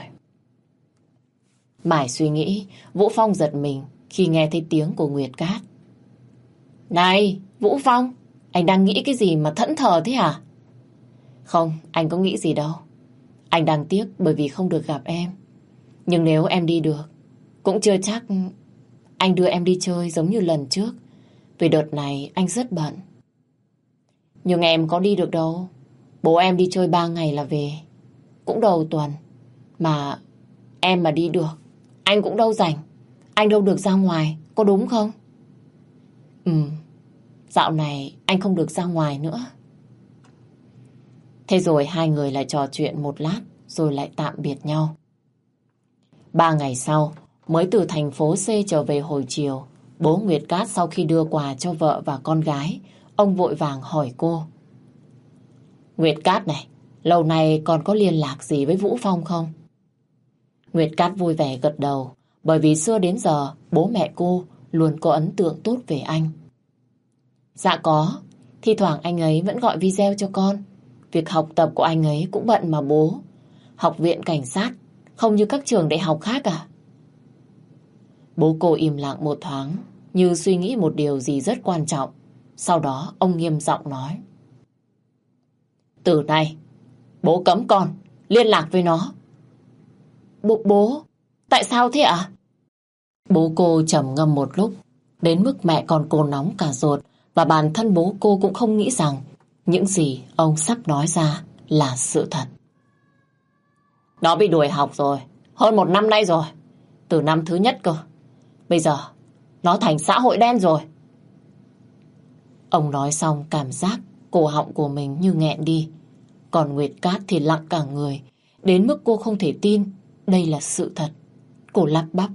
Mải suy nghĩ, Vũ Phong giật mình khi nghe thấy tiếng của Nguyệt Cát. Này, Vũ Phong, anh đang nghĩ cái gì mà thẫn thờ thế hả? Không, anh có nghĩ gì đâu. Anh đang tiếc bởi vì không được gặp em. Nhưng nếu em đi được, cũng chưa chắc anh đưa em đi chơi giống như lần trước. Vì đợt này anh rất bận. Nhưng em có đi được đâu. Bố em đi chơi 3 ngày là về. Cũng đầu tuần. Mà em mà đi được, anh cũng đâu rảnh. Anh đâu được ra ngoài, có đúng không? Dạo này anh không được ra ngoài nữa. Thế rồi hai người lại trò chuyện một lát, rồi lại tạm biệt nhau. 3 ngày sau, mới từ thành phố C trở về hồi chiều, bố Nguyệt Cát sau khi đưa quà cho vợ và con gái, ông vội vàng hỏi cô. Nguyệt Cát này, lâu nay còn có liên lạc gì với Vũ Phong không? Nguyệt Cát vui vẻ gật đầu, bởi vì xưa đến giờ bố mẹ cô luôn có ấn tượng tốt về anh. Dạ có, thi thoảng anh ấy vẫn gọi video cho con. Việc học tập của anh ấy cũng bận mà bố. Học viện cảnh sát, không như các trường đại học khác à? Bố cô im lặng một thoáng, như suy nghĩ một điều gì rất quan trọng. Sau đó ông nghiêm giọng nói. Từ nay, bố cấm con liên lạc với nó. Bố, tại sao thế ạ? Bố cô trầm ngâm một lúc, đến mức mẹ con cô nóng cả ruột, và bản thân bố cô cũng không nghĩ rằng những gì ông sắp nói ra là sự thật. Nó bị đuổi học rồi, hơn 1 năm nay rồi, từ năm thứ nhất cơ. Bây giờ, nó thành xã hội đen rồi. Ông nói xong cảm giác cổ họng của mình như nghẹn đi. Còn Nguyệt Cát thì lặng cả người, đến mức cô không thể tin đây là sự thật. Cô lắp bắp.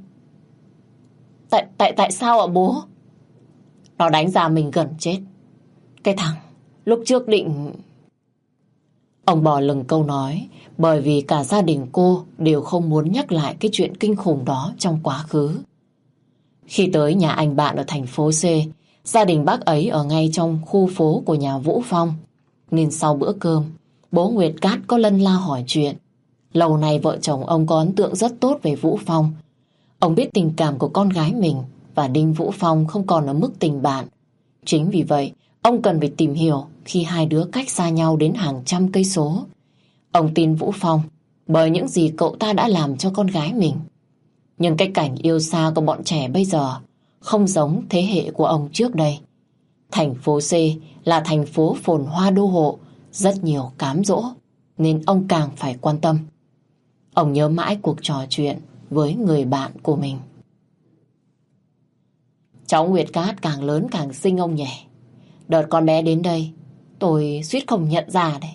Tại sao ạ bố? Nó đánh giá mình gần chết. Cái thằng lúc trước định... Ông bỏ lửng câu nói, bởi vì cả gia đình cô đều không muốn nhắc lại cái chuyện kinh khủng đó trong quá khứ. Khi tới nhà anh bạn ở thành phố C, gia đình bác ấy ở ngay trong khu phố của nhà Vũ Phong. Nên sau bữa cơm, bố Nguyệt Cát có lân la hỏi chuyện. Lâu nay vợ chồng ông có ấn tượng rất tốt về Vũ Phong. Ông biết tình cảm của con gái mình và Đinh Vũ Phong không còn ở mức tình bạn. Chính vì vậy, Ông cần phải tìm hiểu khi hai đứa cách xa nhau đến hàng trăm cây số. Ông tin Vũ Phong bởi những gì cậu ta đã làm cho con gái mình. Nhưng cái cảnh yêu xa của bọn trẻ bây giờ không giống thế hệ của ông trước đây. Thành phố C là thành phố phồn hoa đô hộ, rất nhiều cám dỗ, nên ông càng phải quan tâm. Ông nhớ mãi cuộc trò chuyện với người bạn của mình. Cháu Nguyệt Cát càng lớn càng xinh ông nhỉ. Đợt con bé đến đây, tôi suýt không nhận ra đấy.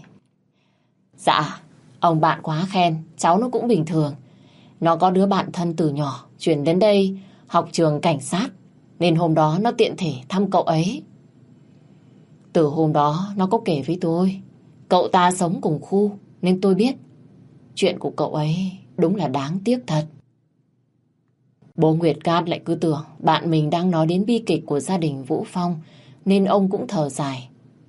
Dạ, ông bạn quá khen, cháu nó cũng bình thường. Nó có đứa bạn thân từ nhỏ, chuyển đến đây học trường cảnh sát, nên hôm đó nó tiện thể thăm cậu ấy. Từ hôm đó nó có kể với tôi, cậu ta sống cùng khu, nên tôi biết. Chuyện của cậu ấy đúng là đáng tiếc thật. Bố Nguyệt Cát lại cứ tưởng bạn mình đang nói đến bi kịch của gia đình Vũ Phong, nên ông cũng thở dài.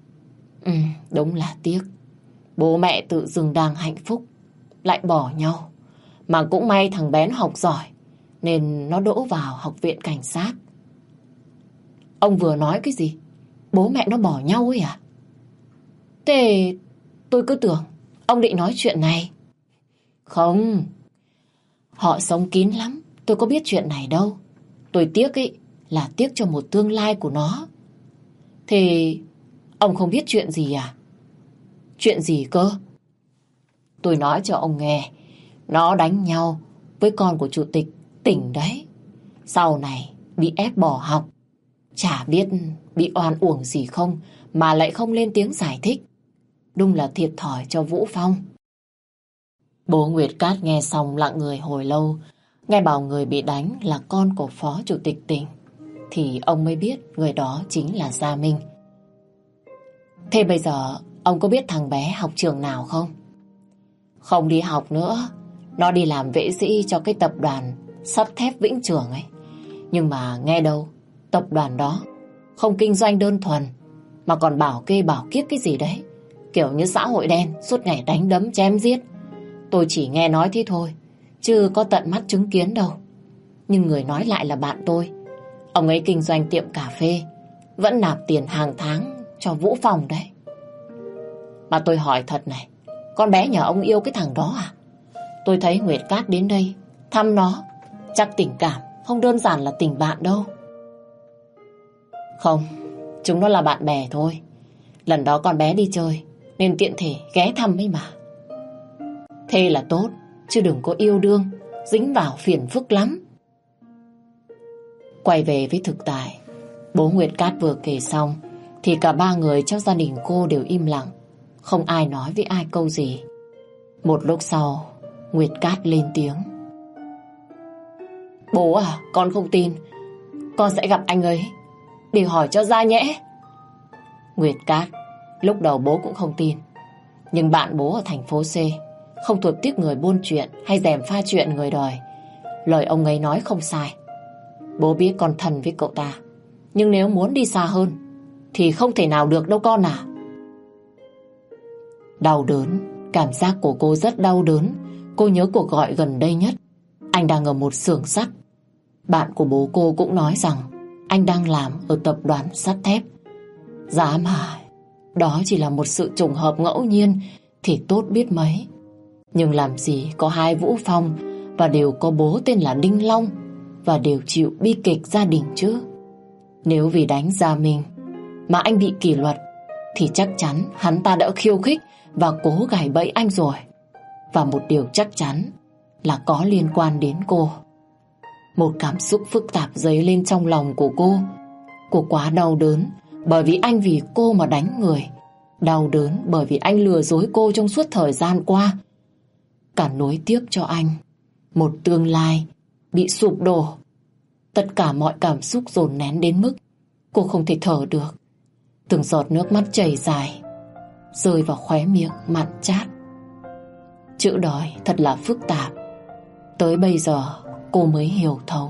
Đúng là tiếc. Bố mẹ tự dưng đang hạnh phúc, lại bỏ nhau. Mà cũng may thằng bé nó học giỏi, nên nó đỗ vào học viện cảnh sát. Ông vừa nói cái gì? Bố mẹ nó bỏ nhau ấy à? Thế tôi cứ tưởng ông định nói chuyện này. Không, họ sống kín lắm, tôi có biết chuyện này đâu. Tôi tiếc ấy là tiếc cho một tương lai của nó. Thế ông không biết chuyện gì à? Chuyện gì cơ? Tôi nói cho ông nghe, nó đánh nhau với con của chủ tịch tỉnh đấy. Sau này bị ép bỏ học. Chả biết bị oan uổng gì không mà lại không lên tiếng giải thích. Đúng là thiệt thòi cho Vũ Phong. Bố Nguyệt Cát nghe xong lặng người hồi lâu. Nghe bảo người bị đánh là con của phó chủ tịch tỉnh, thì ông mới biết người đó chính là Gia Minh. Thế bây giờ ông có biết thằng bé học trường nào không? Không đi học nữa. Nó đi làm vệ sĩ cho cái tập đoàn sắt thép Vĩnh Trường ấy. Nhưng mà nghe đâu, tập đoàn đó không kinh doanh đơn thuần, mà còn bảo kê bảo kiết cái gì đấy. Kiểu như xã hội đen, suốt ngày đánh đấm chém giết. Tôi chỉ nghe nói thế thôi, chứ có tận mắt chứng kiến đâu. Nhưng người nói lại là bạn tôi. Ông ấy kinh doanh tiệm cà phê, vẫn nạp tiền hàng tháng cho Vũ Phong đấy. Mà tôi hỏi thật này, con bé nhà ông yêu cái thằng đó à? Tôi thấy Nguyệt Cát đến đây thăm nó, chắc tình cảm không đơn giản là tình bạn đâu. Không, chúng nó là bạn bè thôi. Lần đó con bé đi chơi nên tiện thể ghé thăm ấy mà. Thế là tốt, chứ đừng có yêu đương, dính vào phiền phức lắm. Quay về với thực tại, bố Nguyệt Cát vừa kể xong thì cả ba người trong gia đình cô đều im lặng, không ai nói với ai câu gì. Một lúc sau, Nguyệt Cát lên tiếng. Bố à, con không tin. Con sẽ gặp anh ấy để hỏi cho ra nhẽ. Nguyệt Cát, lúc đầu bố cũng không tin. Nhưng bạn bố ở thành phố C không thuộc tiếc người buôn chuyện hay dèm pha chuyện người đời. Lời ông ấy nói không sai. Bố biết con thân với cậu ta, nhưng nếu muốn đi xa hơn thì không thể nào được đâu con à. Đau đớn, cảm giác của cô rất đau đớn. Cô nhớ cuộc gọi gần đây nhất. Anh đang ở một xưởng sắt. Bạn của bố cô cũng nói rằng anh đang làm ở tập đoàn sắt thép. Giá mà đó chỉ là một sự trùng hợp ngẫu nhiên thì tốt biết mấy. Nhưng làm gì có hai Vũ Phong, và đều có bố tên là Đinh Long, và đều chịu bi kịch gia đình chứ. Nếu vì đánh Gia Minh mà anh bị kỷ luật thì chắc chắn hắn ta đã khiêu khích và cố gài bẫy anh rồi. Và một điều chắc chắn là có liên quan đến cô. Một cảm xúc phức tạp dấy lên trong lòng của cô. Cô quá đau đớn bởi vì anh vì cô mà đánh người. Đau đớn bởi vì anh lừa dối cô trong suốt thời gian qua. Cả nối tiếc cho anh một tương lai bị sụp đổ. Tất cả mọi cảm xúc dồn nén đến mức cô không thể thở được. Từng giọt nước mắt chảy dài rơi vào khóe miệng mặn chát. Chữ đời thật là phức tạp. Tới bây giờ cô mới hiểu thấu.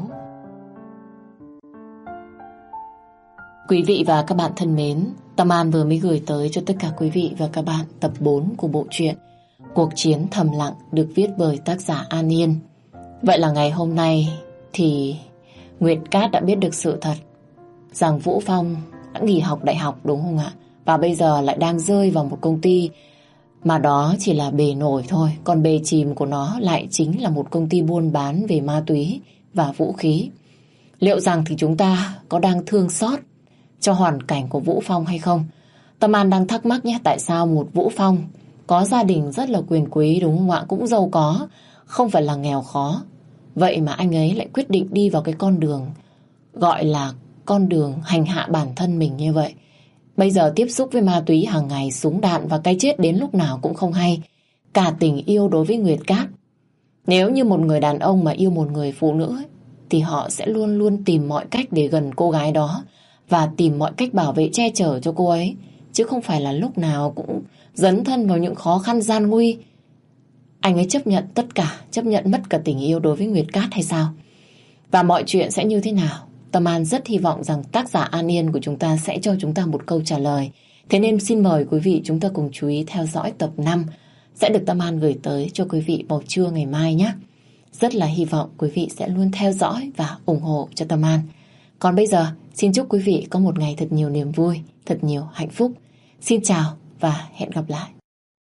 Quý vị và các bạn thân mến, Tâm An vừa mới gửi tới cho tất cả quý vị và các bạn tập 4 của bộ truyện Cuộc chiến thầm lặng, được viết bởi tác giả An Yên. Vậy là ngày hôm nay thì Nguyệt Cát đã biết được sự thật rằng Vũ Phong đã nghỉ học đại học đúng không ạ? Và bây giờ lại đang rơi vào một công ty mà đó chỉ là bề nổi thôi, còn bề chìm của nó lại chính là một công ty buôn bán về ma túy và vũ khí. Liệu rằng thì chúng ta có đang thương xót cho hoàn cảnh của Vũ Phong hay không? Tâm An đang thắc mắc nhé, tại sao một Vũ Phong có gia đình rất là quyền quý đúng không ạ? Cũng giàu có, không phải là nghèo khó. Vậy mà anh ấy lại quyết định đi vào cái con đường gọi là con đường hành hạ bản thân mình như vậy. Bây giờ tiếp xúc với ma túy hàng ngày, súng đạn và cái chết đến lúc nào cũng không hay. Cả tình yêu đối với Nguyệt Cát. Nếu như một người đàn ông mà yêu một người phụ nữ ấy, thì họ sẽ luôn luôn tìm mọi cách để gần cô gái đó và tìm mọi cách bảo vệ che chở cho cô ấy. Chứ không phải là lúc nào cũng dấn thân vào những khó khăn gian nguy. Anh ấy chấp nhận tất cả, chấp nhận mất cả tình yêu đối với Nguyệt Cát hay sao? Và mọi chuyện sẽ như thế nào? Tâm An rất hy vọng rằng tác giả An Yên của chúng ta sẽ cho chúng ta một câu trả lời. Thế nên xin mời quý vị chúng ta cùng chú ý theo dõi tập 5 sẽ được Tâm An gửi tới cho quý vị vào trưa ngày mai nhé. Rất là hy vọng quý vị sẽ luôn theo dõi và ủng hộ cho Tâm An. Còn bây giờ, xin chúc quý vị có một ngày thật nhiều niềm vui, thật nhiều hạnh phúc. Xin chào và hẹn gặp lại.